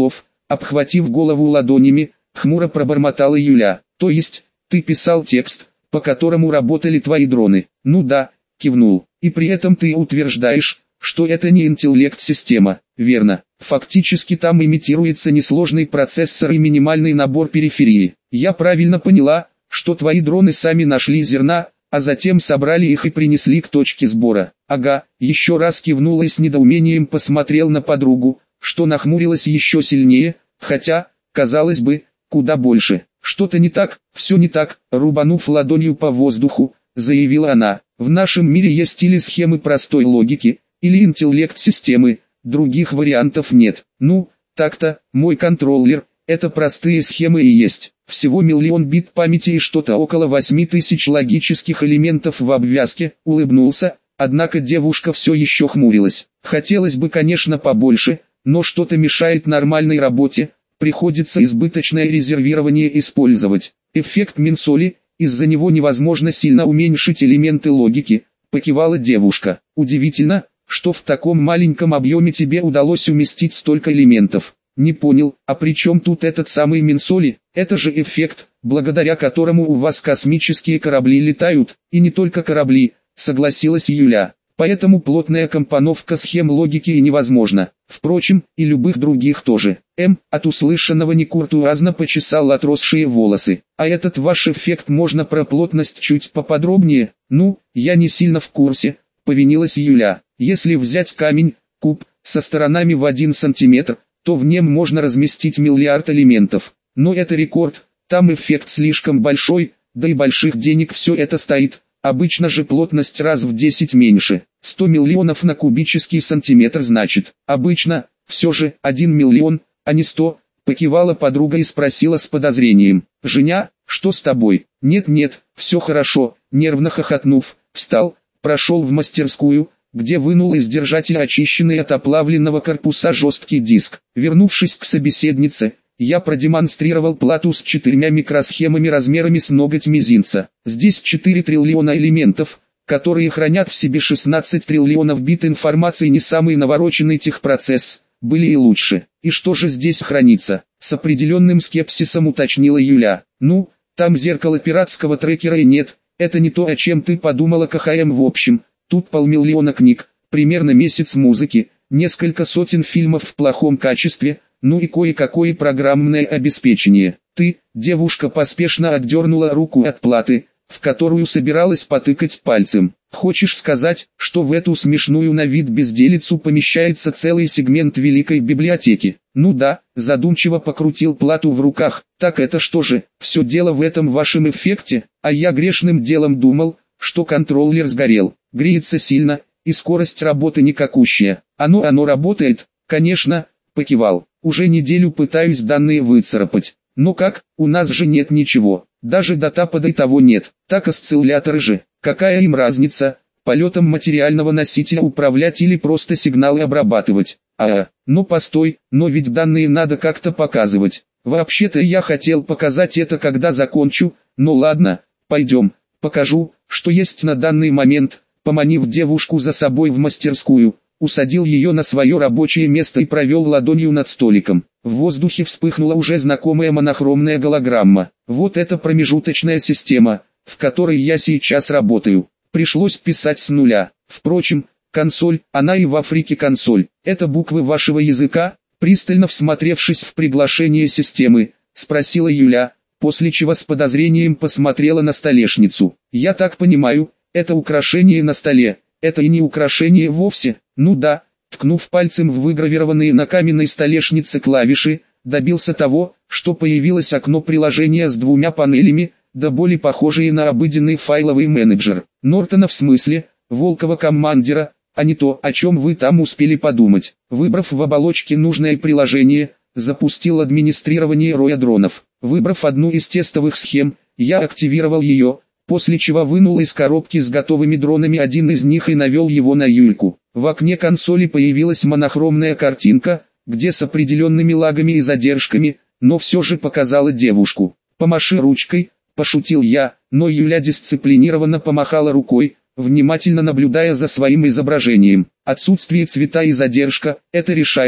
обхватив голову ладонями, хмуро пробормотала Юля. То есть, ты писал текст, по которому работали твои дроны? Ну да, кивнул. И при этом ты утверждаешь, что это не интеллект-система, верно? Фактически там имитируется несложный процессор и минимальный набор периферии. Я правильно поняла, что твои дроны сами нашли зерна, а затем собрали их и принесли к точке сбора. Ага, еще раз кивнула и с недоумением посмотрел на подругу, что нахмурилась еще сильнее, хотя, казалось бы, куда больше. Что-то не так, все не так, рубанув ладонью по воздуху, заявила она. В нашем мире есть или схемы простой логики, или интеллект-системы, других вариантов нет. Ну, так-то, мой контроллер, это простые схемы и есть. Всего 1 000 000 бит памяти и что-то около 8000 логических элементов в обвязке, улыбнулся, однако девушка все еще хмурилась. Хотелось бы, конечно, побольше, но что-то мешает нормальной работе, приходится избыточное резервирование использовать. Эффект Минсоли, из-за него невозможно сильно уменьшить элементы логики, покивала девушка. Удивительно, что в таком маленьком объеме тебе удалось уместить столько элементов. Не понял, а при чем тут этот самый Минсоли? Это же эффект, благодаря которому у вас космические корабли летают, и не только корабли, согласилась Юля. Поэтому плотная компоновка схем логики и невозможна. Впрочем, и любых других тоже. От услышанного некуртуазно почесал отросшие волосы. А этот ваш эффект можно про плотность чуть поподробнее? Ну, я не сильно в курсе, повинилась Юля. Если взять камень, куб, со сторонами в 1 сантиметр, то в нем можно разместить миллиард элементов. Но это рекорд, там эффект слишком большой, да и больших денег все это стоит. Обычно же плотность раз в 10 меньше. 100 миллионов на кубический сантиметр значит. Обычно, все же, 1 миллион, а не 100, покивала подруга и спросила с подозрением. Женя, что с тобой? Нет-нет, все хорошо, нервно хохотнув, встал, прошел в мастерскую, где вынул из держателя очищенный от оплавленного корпуса жесткий диск. Вернувшись к собеседнице, я продемонстрировал плату с 4 микросхемами размерами с ноготь мизинца. Здесь 4 триллиона элементов, которые хранят в себе 16 триллионов бит информации. Не самый навороченный техпроцесс, были и лучше. И что же здесь хранится? С определенным скепсисом уточнила Юля. Ну, там зеркало пиратского трекера и нет, это не то, о чем ты подумала, КХМ. В общем, тут 500 000 книг, примерно месяц музыки, несколько сотен фильмов в плохом качестве, ну и кое-какое программное обеспечение. Ты, девушка, поспешно отдернула руку от платы, в которую собиралась потыкать пальцем. Хочешь сказать, что в эту смешную на вид безделицу помещается целый сегмент великой библиотеки? Ну да, задумчиво покрутил плату в руках. Так это что же, все дело в этом вашем эффекте? А я грешным делом думал, что контроллер сгорел. Греется сильно, и скорость работы никакущая. Оно работает, конечно, покивал. Уже неделю пытаюсь данные выцарапать. Но как, у нас же нет ничего. Даже датапада и того нет. Так осцилляторы же, какая им разница, полетом материального носителя управлять или просто сигналы обрабатывать. Ну постой, но ведь данные надо как-то показывать. Вообще-то я хотел показать это, когда закончу, но ладно, пойдем, покажу, что есть на данный момент. Поманив девушку за собой в мастерскую, усадил ее на свое рабочее место и провел ладонью над столиком. В воздухе вспыхнула уже знакомая монохромная голограмма. Вот это промежуточная система, в которой я сейчас работаю. Пришлось писать с нуля. Впрочем, консоль, она и в Африке консоль. Это буквы вашего языка? Пристально всмотревшись в приглашение системы, спросила Юля, после чего с подозрением посмотрела на столешницу. Я так понимаю, это украшение на столе, это и не украшение вовсе. Ну да, ткнув пальцем в выгравированные на каменной столешнице клавиши, добился того, что появилось окно приложения с 2 панелями, да более похожие на обыденный файловый менеджер. Нортона в смысле, Волкова командира, а не то, о чем вы там успели подумать. Выбрав в оболочке нужное приложение, запустил администрирование роя дронов. Выбрав одну из тестовых схем, я активировал ее, после чего вынул из коробки с готовыми дронами один из них и навел его на Юльку. В окне консоли появилась монохромная картинка, где с определенными лагами и задержками, но все же показала девушку. «Помаши ручкой», – пошутил я, но Юля дисциплинированно помахала рукой, внимательно наблюдая за своим изображением. Отсутствие цвета и задержка – это решаемо,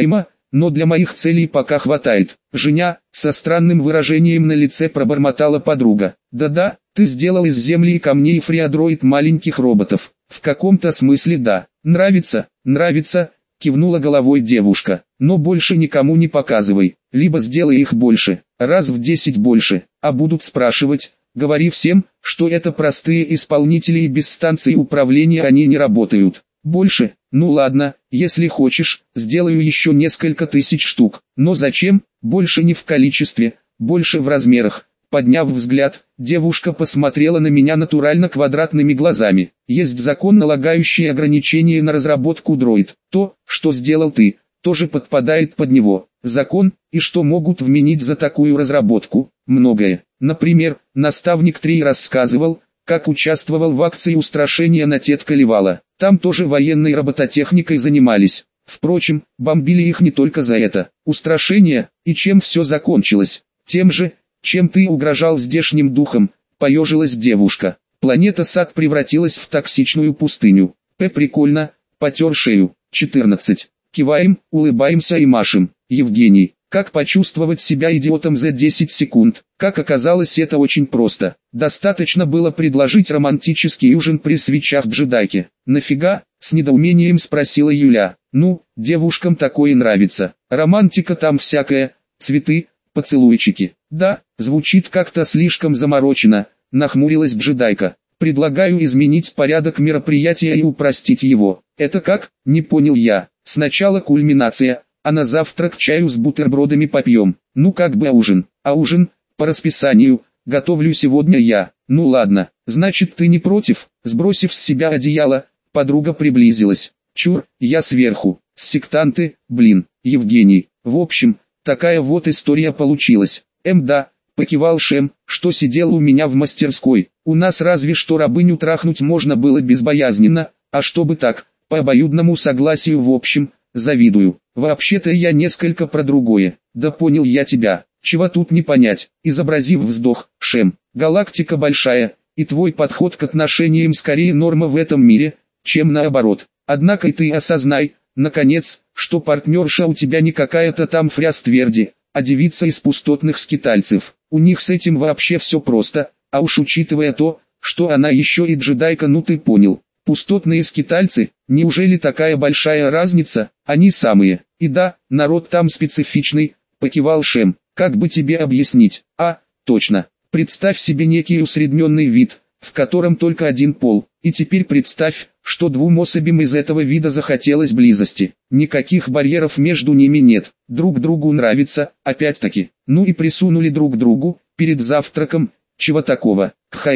но для моих целей пока хватает. Женя, со странным выражением на лице пробормотала подруга. Да-да, ты сделал из земли и камней фреодроид маленьких роботов. В каком-то смысле да. Нравится, нравится, кивнула головой девушка. Но больше никому не показывай, либо сделай их больше, раз в 10 больше, а будут спрашивать. Говори всем, что это простые исполнители и без станции управления они не работают. Больше? Ну ладно, если хочешь, сделаю еще несколько тысяч штук. Но зачем? Больше не в количестве, больше в размерах. Подняв взгляд, девушка посмотрела на меня натурально квадратными глазами. Есть закон, налагающий ограничения на разработку дроид. То, что сделал ты, тоже подпадает под него. Закон, и что могут вменить за такую разработку? Многое. Например, наставник Трей рассказывал, как участвовал в акции устрашения на Теткаливала. Там тоже военной робототехникой занимались. Впрочем, бомбили их не только за это устрашение, и чем все закончилось? Тем же, чем ты угрожал здешним духом, поежилась девушка. Планета-сад превратилась в токсичную пустыню. Прикольно, потер шею. 14. Киваем, улыбаемся и машем. Евгений. Как почувствовать себя идиотом за 10 секунд? Как оказалось, это очень просто. Достаточно было предложить романтический ужин при свечах джедайки. Нафига? С недоумением спросила Юля. Ну, девушкам такое нравится. Романтика там всякая, цветы, поцелуйчики. Да, звучит как-то слишком заморочено, нахмурилась джедайка. Предлагаю изменить порядок мероприятия и упростить его. Это как? Не понял я. Сначала кульминация, а на завтрак чаю с бутербродами попьем. Ну как бы ужин. А ужин, по расписанию, готовлю сегодня я. Ну ладно, значит ты не против? Сбросив с себя одеяло, подруга приблизилась. Чур, я сверху. Сектанты, блин, Евгений. В общем, такая вот история получилась. Да, покивал Шем, что сидел у меня в мастерской. У нас разве что рабыню трахнуть можно было безбоязненно, а чтобы так, по обоюдному согласию в общем, завидую. Вообще-то я несколько про другое. Да понял я тебя, чего тут не понять. Изобразив вздох, Шем, галактика большая, и твой подход к отношениям скорее норма в этом мире, чем наоборот. Однако и ты осознай, наконец, что партнерша у тебя не какая-то там фрястверди, а девица из пустотных скитальцев. У них с этим вообще все просто, а уж учитывая то, что она еще и джедайка, ну ты понял. Пустотные скитальцы, неужели такая большая разница? Они самые. И да, народ там специфичный, покивал Шем. Как бы тебе объяснить? А, точно. Представь себе некий усредненный вид, в котором только один пол. И теперь представь, что двум особям из этого вида захотелось близости. Никаких барьеров между ними нет. Друг другу нравится, опять-таки. Ну и присунули друг другу, перед завтраком. Чего такого?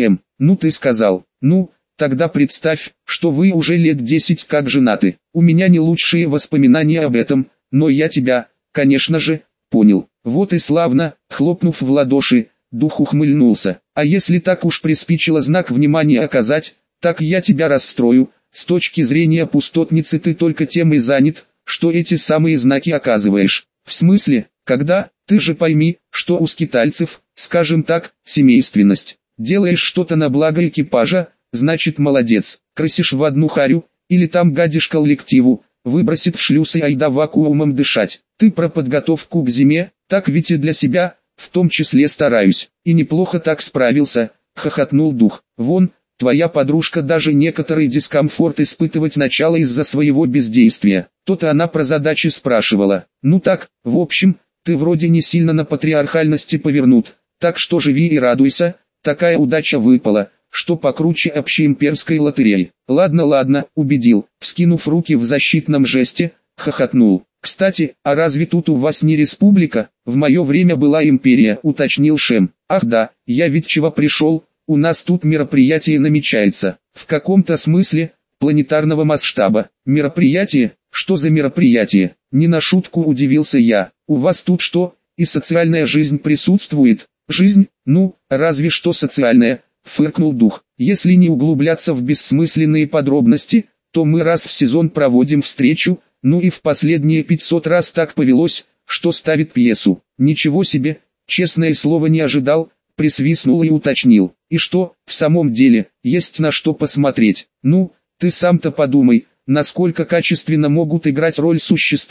Ну ты сказал. Ну, тогда представь, что вы уже лет 10 как женаты. У меня не лучшие воспоминания об этом, но я тебя, конечно же, понял. Вот и славно, хлопнув в ладоши, дух ухмыльнулся. А если так уж приспичило знак внимания оказать, так я тебя расстрою. С точки зрения пустотницы ты только тем и занят, что эти самые знаки оказываешь. В смысле, когда? Ты же пойми, что у скитальцев, скажем так, семейственность. Делаешь что-то на благо экипажа, значит молодец. Крысишь в одну харю, или там гадишь коллективу, выбросит в шлюз и айда вакуумом дышать. Ты про подготовку к зиме, так ведь и для себя, в том числе стараюсь. И неплохо так справился, хохотнул дух. Вон, твоя подружка даже некоторый дискомфорт испытывать начала из-за своего бездействия. То-то она про задачи спрашивала. Ну так, в общем, ты вроде не сильно на патриархальности повернут, так что живи и радуйся, такая удача выпала, что покруче общеимперской лотереи. Ладно, ладно, убедил, вскинув руки в защитном жесте, хохотнул. Кстати, а разве тут у вас не республика? В мое время была империя, уточнил Шем. Ах да, я ведь чего пришел, у нас тут мероприятие намечается. В каком-то смысле, планетарного масштаба. Мероприятие? Что за мероприятие? Не на шутку удивился я. У вас тут что, и социальная жизнь присутствует? Жизнь? Ну, разве что социальная, фыркнул дух. Если не углубляться в бессмысленные подробности, то мы раз в сезон проводим встречу, ну и в последние 500 раз так повелось, что ставит пьесу. Ничего себе, честное слово не ожидал, присвистнул и уточнил. И что, в самом деле, есть на что посмотреть? Ну, ты сам-то подумай, насколько качественно могут играть роль существа,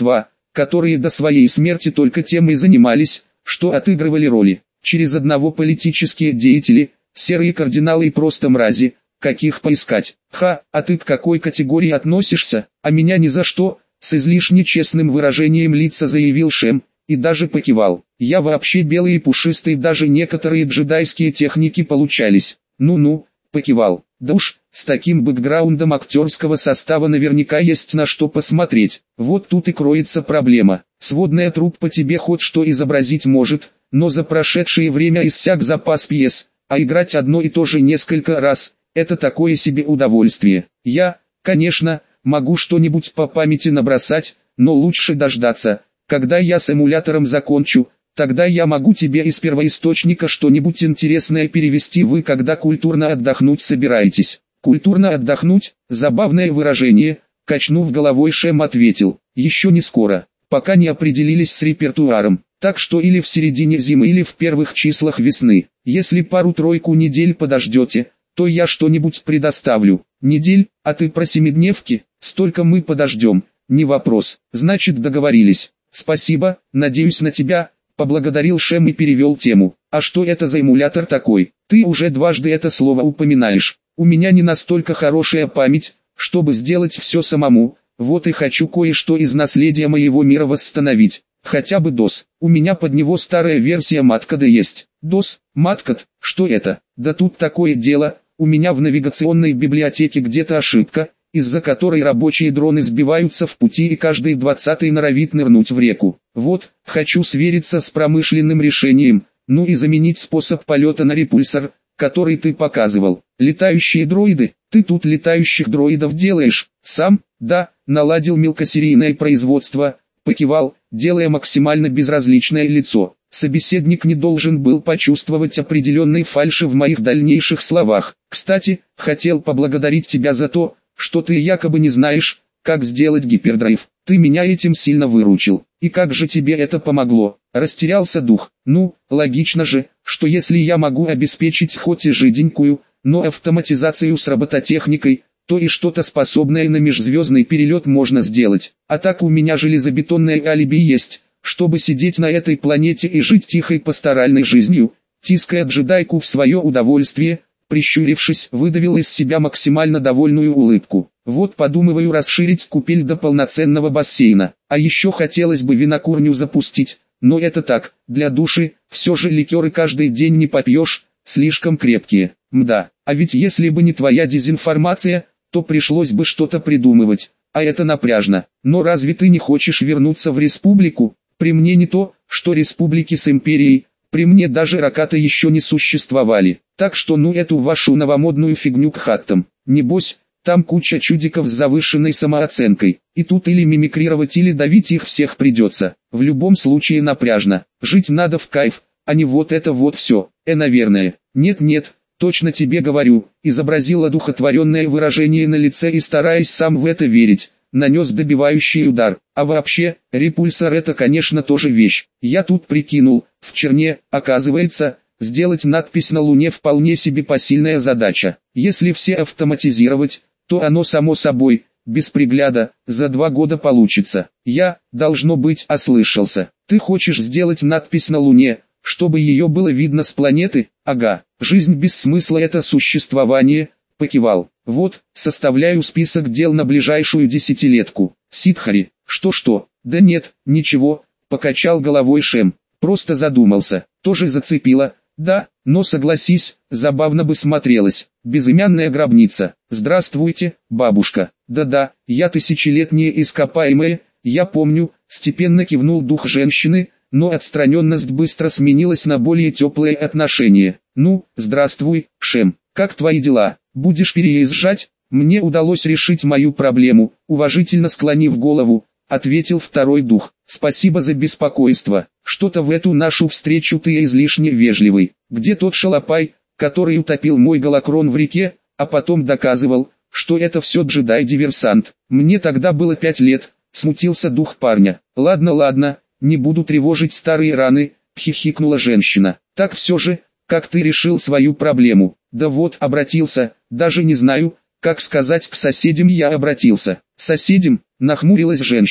которые до своей смерти только тем и занимались, что отыгрывали роли. Через одного политические деятели, серые кардиналы и просто мрази, каких поискать. Ха, а ты к какой категории относишься? А меня ни за что, с излишне честным выражением лица заявил Шем, и даже покивал. Я вообще белый и пушистый, даже некоторые джедайские техники получались. Ну-ну, покивал. Да уж, с таким бэкграундом актерского состава наверняка есть на что посмотреть. Вот тут и кроется проблема. Сводная труппа тебе хоть что изобразить может, но за прошедшее время иссяк запас пьес, а играть одно и то же несколько раз – это такое себе удовольствие. Я, конечно, могу что-нибудь по памяти набросать, но лучше дождаться, когда я с эмулятором закончу. Тогда я могу тебе из первоисточника что-нибудь интересное перевести. Вы когда культурно отдохнуть собираетесь? Культурно отдохнуть? Забавное выражение, качнув головой Шем ответил. Еще не скоро, пока не определились с репертуаром. Так что или в середине зимы, или в первых числах весны. Если пару-тройку недель подождете, то я что-нибудь предоставлю. Недель, а ты про семидневки? Столько мы подождем, не вопрос. Значит, договорились. Спасибо, надеюсь на тебя. Поблагодарил Шем и перевел тему. А что это за эмулятор такой? Ты уже дважды это слово упоминаешь. У меня не настолько хорошая память, чтобы сделать все самому. Вот и хочу кое-что из наследия моего мира восстановить. Хотя бы DOS. У меня под него старая версия Маткода есть. DOS, Маткод, что это? Да тут такое дело, у меня в навигационной библиотеке где-то ошибка, из-за которой рабочие дроны сбиваются в пути и каждый 20-й норовит нырнуть в реку. Вот, хочу свериться с промышленным решением, ну и заменить способ полета на репульсор, который ты показывал. Летающие дроиды, ты тут летающих дроидов делаешь, сам? Да, наладил мелкосерийное производство, покивал, делая максимально безразличное лицо. Собеседник не должен был почувствовать определенной фальши в моих дальнейших словах. Кстати, хотел поблагодарить тебя за то, что ты якобы не знаешь, как сделать гипердрайв. Ты меня этим сильно выручил. И как же тебе это помогло? Растерялся дух. Ну, логично же, что если я могу обеспечить хоть и жиденькую, но автоматизацию с робототехникой, то и что-то способное на межзвездный перелет можно сделать. А так у меня железобетонное алиби есть, чтобы сидеть на этой планете и жить тихой пасторальной жизнью, тиская джедайку в свое удовольствие. Прищурившись, выдавил из себя максимально довольную улыбку. Вот подумываю расширить купель до полноценного бассейна. А еще хотелось бы винокурню запустить, но это так, для души, все же ликеры каждый день не попьешь, слишком крепкие. Мда, а ведь если бы не твоя дезинформация, то пришлось бы что-то придумывать, а это напряжно. Но разве ты не хочешь вернуться в республику? При мне не то, что республики с империей, при мне даже ракаты еще не существовали. Так что ну эту вашу новомодную фигню к хаттам. Небось, там куча чудиков с завышенной самооценкой. И тут или мимикрировать, или давить их всех придется. В любом случае напряжно. Жить надо в кайф, а не вот это вот все. Наверное. Нет, точно тебе говорю. Изобразил одухотворенное выражение на лице и, стараясь сам в это верить, нанес добивающий удар. А вообще, репульсор это конечно тоже вещь. Я тут прикинул, в черне, оказывается, сделать надпись на Луне вполне себе посильная задача. Если все автоматизировать, то оно само собой, без пригляда, за 2 года получится. Я, должно быть, ослышался. Ты хочешь сделать надпись на Луне, чтобы ее было видно с планеты? Ага, жизнь без смысла это существование, покивал. Вот, составляю список дел на ближайшую десятилетку. Сидхари, что? Да нет, ничего, покачал головой Шем. Просто задумался, тоже зацепило. Да, но согласись, забавно бы смотрелось. Безымянная гробница. Здравствуйте, бабушка. Да-да, я тысячелетнее ископаемое, я помню, степенно кивнул дух женщины, но отстраненность быстро сменилась на более теплые отношения. Ну, здравствуй, Шем, как твои дела? Будешь переезжать? Мне удалось решить мою проблему, уважительно склонив голову, ответил второй дух. Спасибо за беспокойство. Что-то в эту нашу встречу ты излишне вежливый. Где тот шалопай, который утопил мой голокрон в реке, а потом доказывал, что это все джедай-диверсант? Мне тогда было 5 лет, смутился дух парня. Ладно, не буду тревожить старые раны, хихикнула женщина. Так все же, как ты решил свою проблему? Да вот, обратился, даже не знаю, как сказать, к соседям я обратился. Соседям, нахмурилась женщина.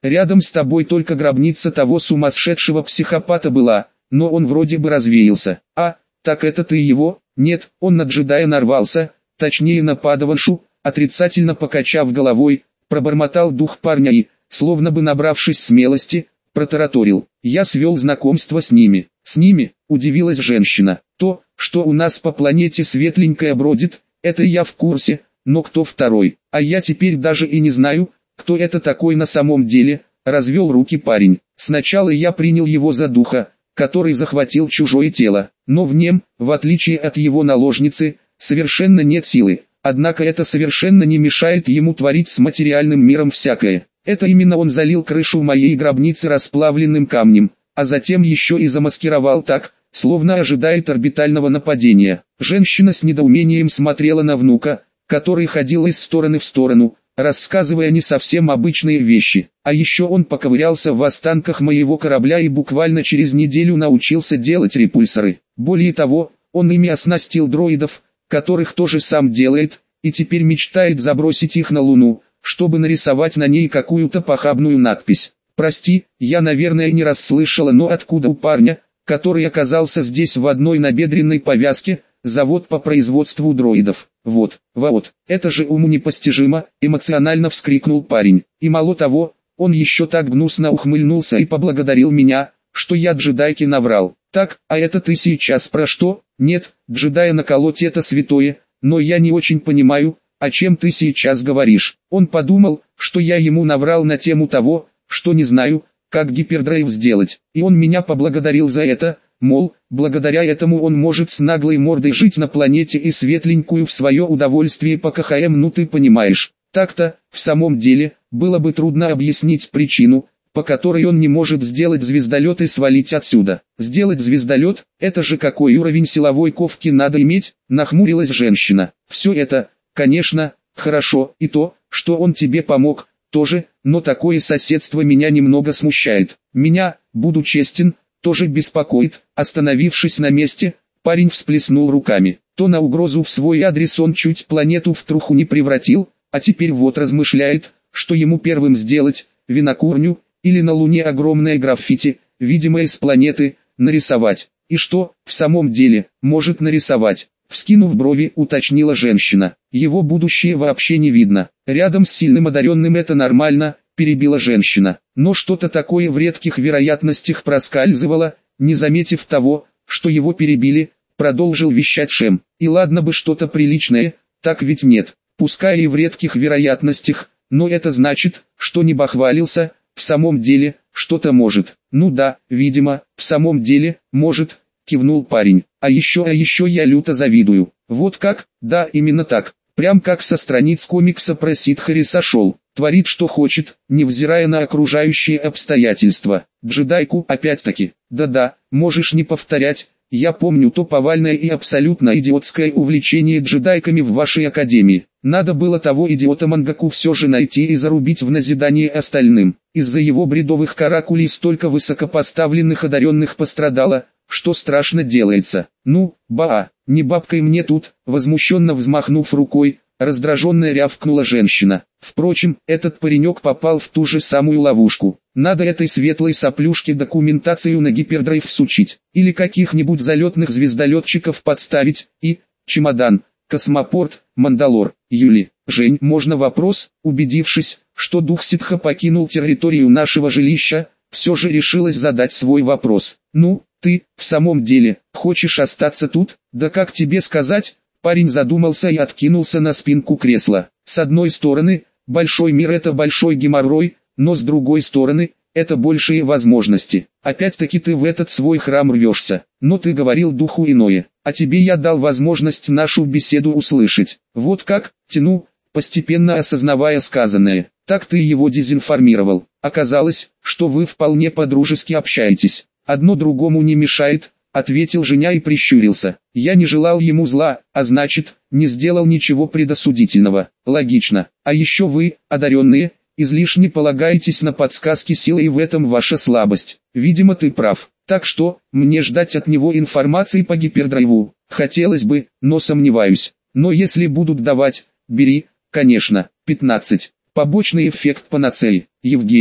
Рядом с тобой только гробница того сумасшедшего психопата была, но он вроде бы развеялся. А, так это ты его? Нет, он на джедая нарвался, точнее на падаваншу, отрицательно покачав головой, пробормотал дух парня и, словно бы набравшись смелости, протараторил. Я свел знакомство с ними. С ними, удивилась женщина. То, что у нас по планете светленькая бродит, это я в курсе, но кто второй? А я теперь даже и не знаю, кто это такой на самом деле, развел руки парень. Сначала я принял его за духа, который захватил чужое тело, но в нем, в отличие от его наложницы, совершенно нет силы. Однако это совершенно не мешает ему творить с материальным миром всякое. Это именно он залил крышу моей гробницы расплавленным камнем, а затем еще и замаскировал так, словно ожидает орбитального нападения. Женщина с недоумением смотрела на внука, который ходил из стороны в сторону, рассказывая не совсем обычные вещи. А еще он поковырялся в останках моего корабля и буквально через неделю научился делать репульсоры. Более того, он ими оснастил дроидов, которых тоже сам делает, и теперь мечтает забросить их на Луну, чтобы нарисовать на ней какую-то похабную надпись. Прости, я наверное не расслышала, но откуда у парня, который оказался здесь в одной набедренной повязке, завод по производству дроидов? Вот, это же уму непостижимо, эмоционально вскрикнул парень. И мало того, он еще так гнусно ухмыльнулся и поблагодарил меня, что я джедайке наврал. Так, а это ты сейчас про что? Нет, джедая наколоть это святое, но я не очень понимаю, о чем ты сейчас говоришь. Он подумал, что я ему наврал на тему того, что не знаю, как гипердрайв сделать. И он меня поблагодарил за это, мол, благодаря этому он может с наглой мордой жить на планете и светленькую в свое удовольствие по КХМ. Ну ты понимаешь, так-то, в самом деле, было бы трудно объяснить причину, по которой он не может сделать звездолет и свалить отсюда. Сделать звездолет, это же какой уровень силовой ковки надо иметь, нахмурилась женщина. Все это, конечно, хорошо, и то, что он тебе помог, тоже, но такое соседство меня немного смущает. Меня, буду честен, тоже беспокоит. Остановившись на месте, парень всплеснул руками. То на угрозу в свой адрес он чуть планету в труху не превратил, а теперь вот размышляет, что ему первым сделать, винокурню, или на Луне огромное граффити, видимое с планеты, нарисовать. И что, в самом деле, может нарисовать? Вскинув брови, уточнила женщина. Его будущее вообще не видно. Рядом с сильным одаренным это нормально, перебила женщина. Но что-то такое в редких вероятностях проскальзывало, не заметив того, что его перебили, продолжил вещать Шем. И ладно бы что-то приличное, так ведь нет. Пускай и в редких вероятностях, но это значит, что не бахвалился, в самом деле, что-то может. Ну да, видимо, в самом деле, может, кивнул парень. А еще я люто завидую. Вот как? Да, именно так. Прям как со страниц комикса про Сидхари сошел. Творит что хочет, невзирая на окружающие обстоятельства. Джедайку опять-таки. Да-да, можешь не повторять. Я помню то повальное и абсолютно идиотское увлечение джедайками в вашей академии. Надо было того идиота Мангаку все же найти и зарубить в назидание остальным. Из-за его бредовых каракулей столько высокопоставленных одаренных пострадало, что страшно делается. Ну, не бабкой мне тут, возмущенно взмахнув рукой, раздраженно рявкнула женщина. Впрочем, этот паренек попал в ту же самую ловушку. Надо этой светлой соплюшке документацию на гипердрайв всучить, или каких-нибудь залетных звездолетчиков подставить, и, чемодан, космопорт, Мандалор. Юли, Жень, можно вопрос? Убедившись, что дух ситха покинул территорию нашего жилища, все же решилась задать свой вопрос. Ну, ты, в самом деле, хочешь остаться тут? Да как тебе сказать? Парень задумался и откинулся на спинку кресла. С одной стороны, большой мир это большой геморрой, но с другой стороны, это большие возможности. Опять-таки ты в этот свой храм рвешься, но ты говорил духу иное, а тебе я дал возможность нашу беседу услышать. Вот как, тяну, постепенно осознавая сказанное, так ты его дезинформировал. Оказалось, что вы вполне по-дружески общаетесь. Одно другому не мешает, ответил Женя и прищурился. Я не желал ему зла, а значит, не сделал ничего предосудительного. Логично. А еще вы, одаренные, излишне полагаетесь на подсказки силы, и в этом ваша слабость. Видимо, ты прав. Так что, мне ждать от него информации по гипердрайву. Хотелось бы, но сомневаюсь. Но если будут давать, бери, конечно. 15. Побочный эффект панацеи. Евгений.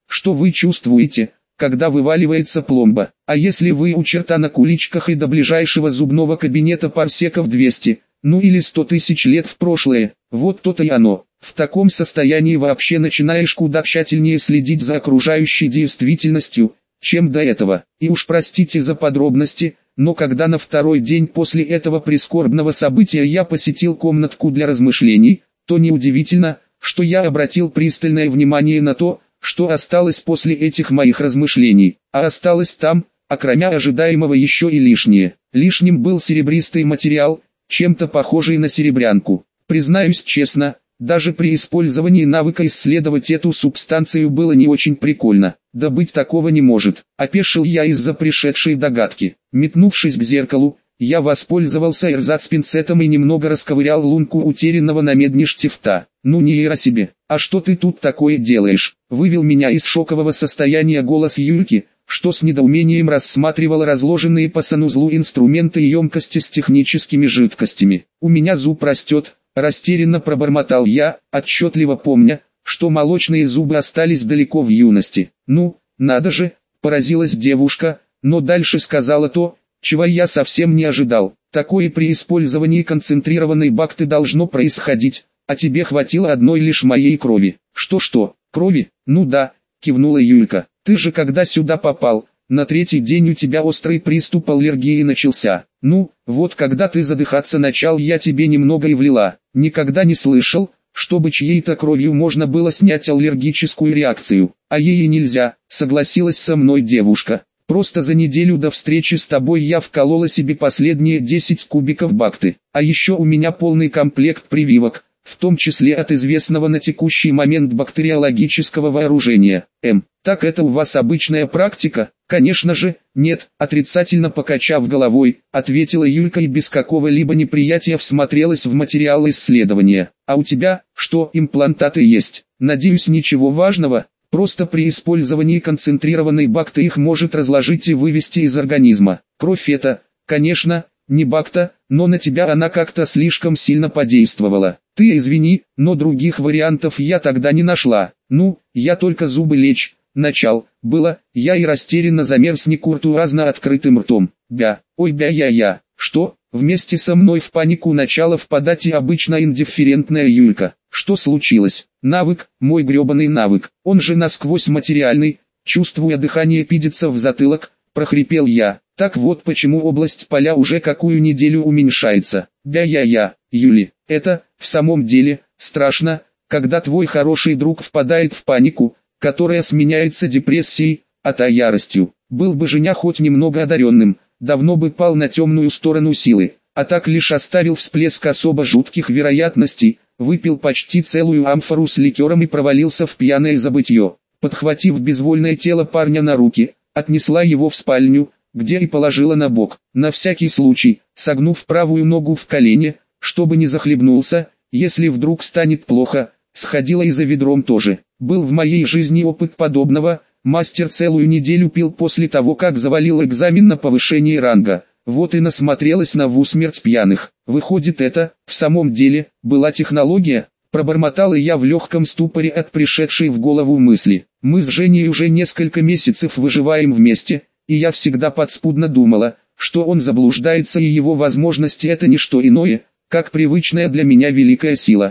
что вы чувствуете, когда вываливается пломба. А если вы у черта на куличках и до ближайшего зубного кабинета парсеков 200, ну или 100 тысяч лет в прошлое, вот то-то и оно. В таком состоянии вообще начинаешь куда тщательнее следить за окружающей действительностью, чем до этого. И уж простите за подробности, но когда на второй день после этого прискорбного события я посетил комнатку для размышлений, то неудивительно, что я обратил пристальное внимание на то, что осталось после этих моих размышлений. А осталось там, окромя ожидаемого, еще и лишнее. Лишним был серебристый материал, чем-то похожий на серебрянку. Признаюсь честно, даже при использовании навыка исследовать эту субстанцию было не очень прикольно. Да быть такого не может. Опешил я из-за пришедшей догадки. Метнувшись к зеркалу, я воспользовался эрзац-пинцетом и немного расковырял лунку утерянного на медне штифта. Ну не ира себе. А что ты тут такое делаешь? Вывел меня из шокового состояния голос Юльки, что с недоумением рассматривала разложенные по санузлу инструменты и емкости с техническими жидкостями. У меня зуб растет. Растерянно пробормотал я, отчетливо помня, что молочные зубы остались далеко в юности. Ну, надо же, поразилась девушка, но дальше сказала то, чего я совсем не ожидал. Такое при использовании концентрированной бакты должно происходить, а тебе хватило одной лишь моей крови. Что, крови? Ну да, кивнула Юлька. Ты же когда сюда попал, на третий день у тебя острый приступ аллергии начался. Ну, вот когда ты задыхаться начал, я тебе немного и влила. Никогда не слышал, чтобы чьей-то кровью можно было снять аллергическую реакцию. А ей и нельзя, согласилась со мной девушка. Просто за неделю до встречи с тобой я вколола себе последние 10 кубиков бакты. А еще у меня полный комплект прививок, в том числе от известного на текущий момент бактериологического вооружения. Так это у вас обычная практика? Конечно же, нет, отрицательно покачав головой, ответила Юлька и без какого-либо неприятия всмотрелась в материал исследования. А у тебя, что, имплантаты есть? Надеюсь, ничего важного, просто при использовании концентрированной бакты их может разложить и вывести из организма. Кровь это, конечно, не бакта, но на тебя она как-то слишком сильно подействовала. Ты извини, но других вариантов я тогда не нашла. Ну, я только зубы лечь начал, было, я и растерянно замер с некуртуазно открытым ртом. Ой бя-я-я, что, вместе со мной в панику начала впадать и обычно индифферентная Юлька. Что случилось? Навык, мой гребаный навык, он же насквозь материальный, чувствуя дыхание пидется в затылок, прохрипел я. Так вот почему область поля уже какую неделю уменьшается. Бя-я-я, Юли, это, в самом деле, страшно, когда твой хороший друг впадает в панику, которая сменяется депрессией, а та яростью. Был бы Женя хоть немного одаренным, давно бы пал на темную сторону силы, а так лишь оставил всплеск особо жутких вероятностей, выпил почти целую амфору с ликером и провалился в пьяное забытье. Подхватив безвольное тело парня на руки, отнесла его в спальню, где и положила на бок, на всякий случай, согнув правую ногу в колени, чтобы не захлебнулся, если вдруг станет плохо, сходила и за ведром тоже. Был в моей жизни опыт подобного, мастер целую неделю пил после того, как завалил экзамен на повышение ранга, вот и насмотрелась на в усмерть пьяных. Выходит, это, в самом деле, была технология? Пробормотал я в легком ступоре от пришедшей в голову мысли. Мы с Женей уже несколько месяцев выживаем вместе, и я всегда подспудно думала, что он заблуждается и его возможности это не что иное, как привычная для меня великая сила.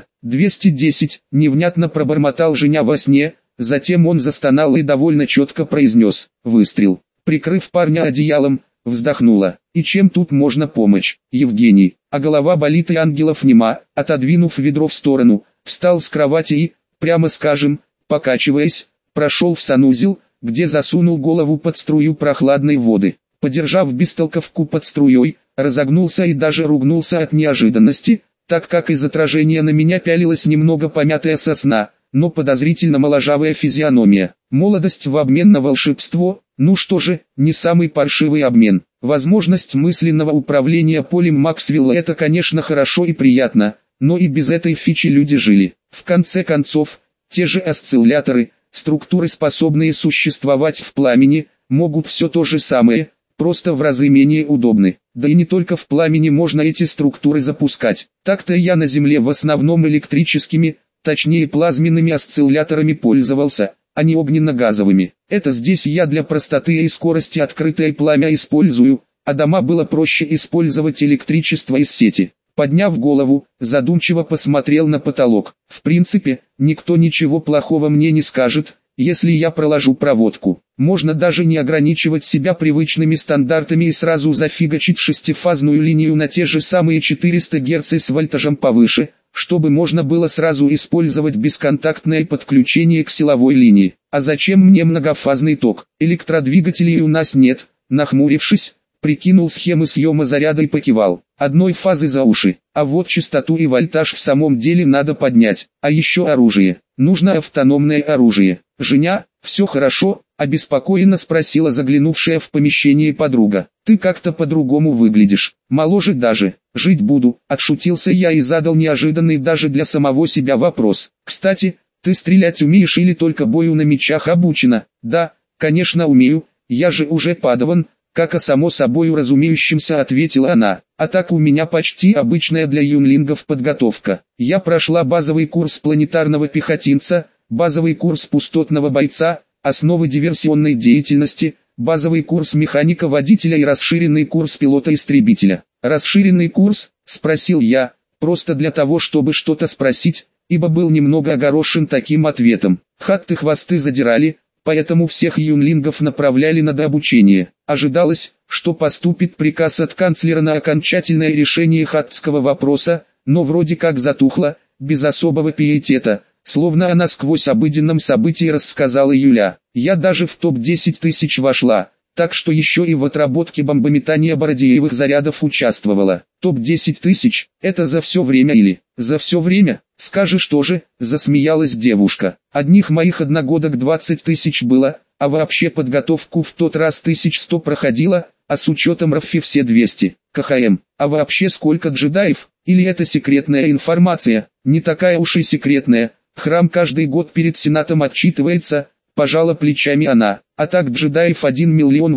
210, невнятно пробормотал Женя во сне, затем он застонал и довольно четко произнес: выстрел. Прикрыв парня одеялом, вздохнула. И чем тут можно помочь, Евгений? А голова болит и ангелов нема. Отодвинув ведро в сторону, встал с кровати и, прямо скажем, покачиваясь, прошел в санузел, где засунул голову под струю прохладной воды. Подержав бестолковку под струей, разогнулся и даже ругнулся от неожиданности, так как из отражения на меня пялилась немного помятая сосна, но подозрительно моложавая физиономия. Молодость в обмен на волшебство, ну что же, не самый паршивый обмен. Возможность мысленного управления полем Максвелла — это, конечно, хорошо и приятно, но и без этой фичи люди жили. В конце концов, те же осцилляторы, структуры, способные существовать в пламени, могут все то же самое, просто в разы менее удобны. Да и не только в пламени можно эти структуры запускать. Так-то я на Земле в основном электрическими, точнее плазменными осцилляторами пользовался, а не огненно-газовыми. Это здесь я для простоты и скорости открытое пламя использую, а дома было проще использовать электричество из сети. Подняв голову, задумчиво посмотрел на потолок. В принципе, никто ничего плохого мне не скажет, если я проложу проводку. Можно даже не ограничивать себя привычными стандартами и сразу зафигачить шестифазную линию на те же самые 400 Гц с вольтажем повыше, чтобы можно было сразу использовать бесконтактное подключение к силовой линии. А зачем мне многофазный ток? Электродвигателей у нас нет. Нахмурившись, прикинул схемы съема заряда и покивал. Одной фазы за уши, а вот частоту и вольтаж в самом деле надо поднять. А еще оружие. Нужно автономное оружие. «Женя, все хорошо?» – обеспокоенно спросила заглянувшая в помещение подруга. «Ты как-то по-другому выглядишь, моложе даже». «Жить буду», – отшутился я и задал неожиданный даже для самого себя вопрос. «Кстати, ты стрелять умеешь или только бою на мечах обучена?» «Да, конечно умею, я же уже падаван», как о само собой разумеющемся ответила она. «А так у меня почти обычная для юнлингов подготовка. Я прошла базовый курс планетарного пехотинца, базовый курс пустотного бойца, основы диверсионной деятельности, базовый курс механика-водителя и расширенный курс пилота-истребителя». «Расширенный курс?» – спросил я, просто для того, чтобы что-то спросить, ибо был немного огорошен таким ответом. Хатты-хвосты задирали, поэтому всех юнлингов направляли на дообучение. Ожидалось, что поступит приказ от канцлера на окончательное решение хаттского вопроса, но вроде как затухло, без особого пиетета, словно она сквозь обыденном событии рассказала Юля. Я даже в топ-10 тысяч вошла, так что еще и в отработке бомбометания бородиевых зарядов участвовала. Топ-10 тысяч, это за все время или за все время? Скажешь тоже, засмеялась девушка. Одних моих одногодок 20 тысяч было, а вообще подготовку в тот раз 1100 проходила, а с учетом РФИ все 200. КХМ, а вообще сколько джедаев? Или это секретная информация? Не такая уж и секретная. Храм каждый год перед Сенатом отчитывается, пожала плечами она. А так джедаев 1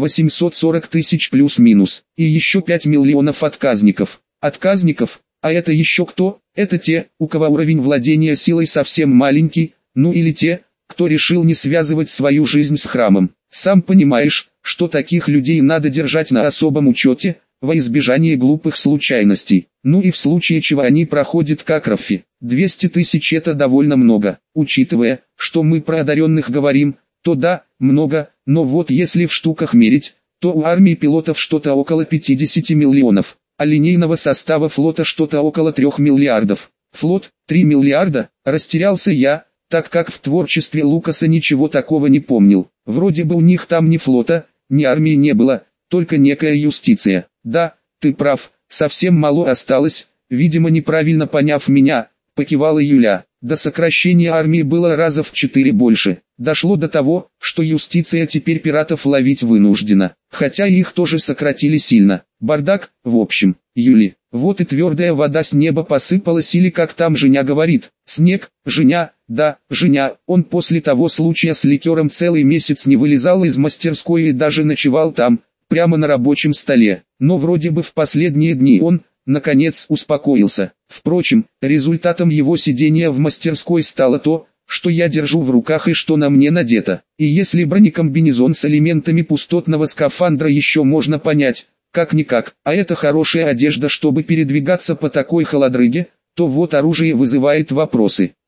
840 000 плюс-минус. И еще 5 миллионов отказников. Отказников? А это еще кто? Это те, у кого уровень владения силой совсем маленький, ну или те, кто решил не связывать свою жизнь с храмом. Сам понимаешь, что таких людей надо держать на особом учете, во избежание глупых случайностей. Ну и в случае чего они проходят как РФИ. 200 тысяч это довольно много. Учитывая, что мы про одаренных говорим, то да, много, но вот если в штуках мерить, то у армии пилотов что-то около 50 миллионов, а линейного состава флота что-то около 3 миллиардов. Флот, 3 миллиарда, растерялся я, так как в творчестве Лукаса ничего такого не помнил. Вроде бы у них там ни флота, ни армии не было, только некая юстиция. Да, ты прав, совсем мало осталось, видимо неправильно поняв меня, покивала Юля. До сокращения армии было раза в 4 больше. Дошло до того, что юстиция теперь пиратов ловить вынуждена, хотя их тоже сократили сильно. Бардак, в общем. Юли, вот и твердая вода с неба посыпалась или как там Женя говорит. Снег, Женя, да, Женя, он после того случая с ликером целый месяц не вылезал из мастерской и даже ночевал там, прямо на рабочем столе. Но вроде бы в последние дни он, наконец, успокоился. Впрочем, результатом его сидения в мастерской стало то, что я держу в руках и что на мне надето. И если бронекомбинезон с элементами пустотного скафандра еще можно понять, как-никак, а это хорошая одежда, чтобы передвигаться по такой холодрыге, то вот оружие вызывает вопросы.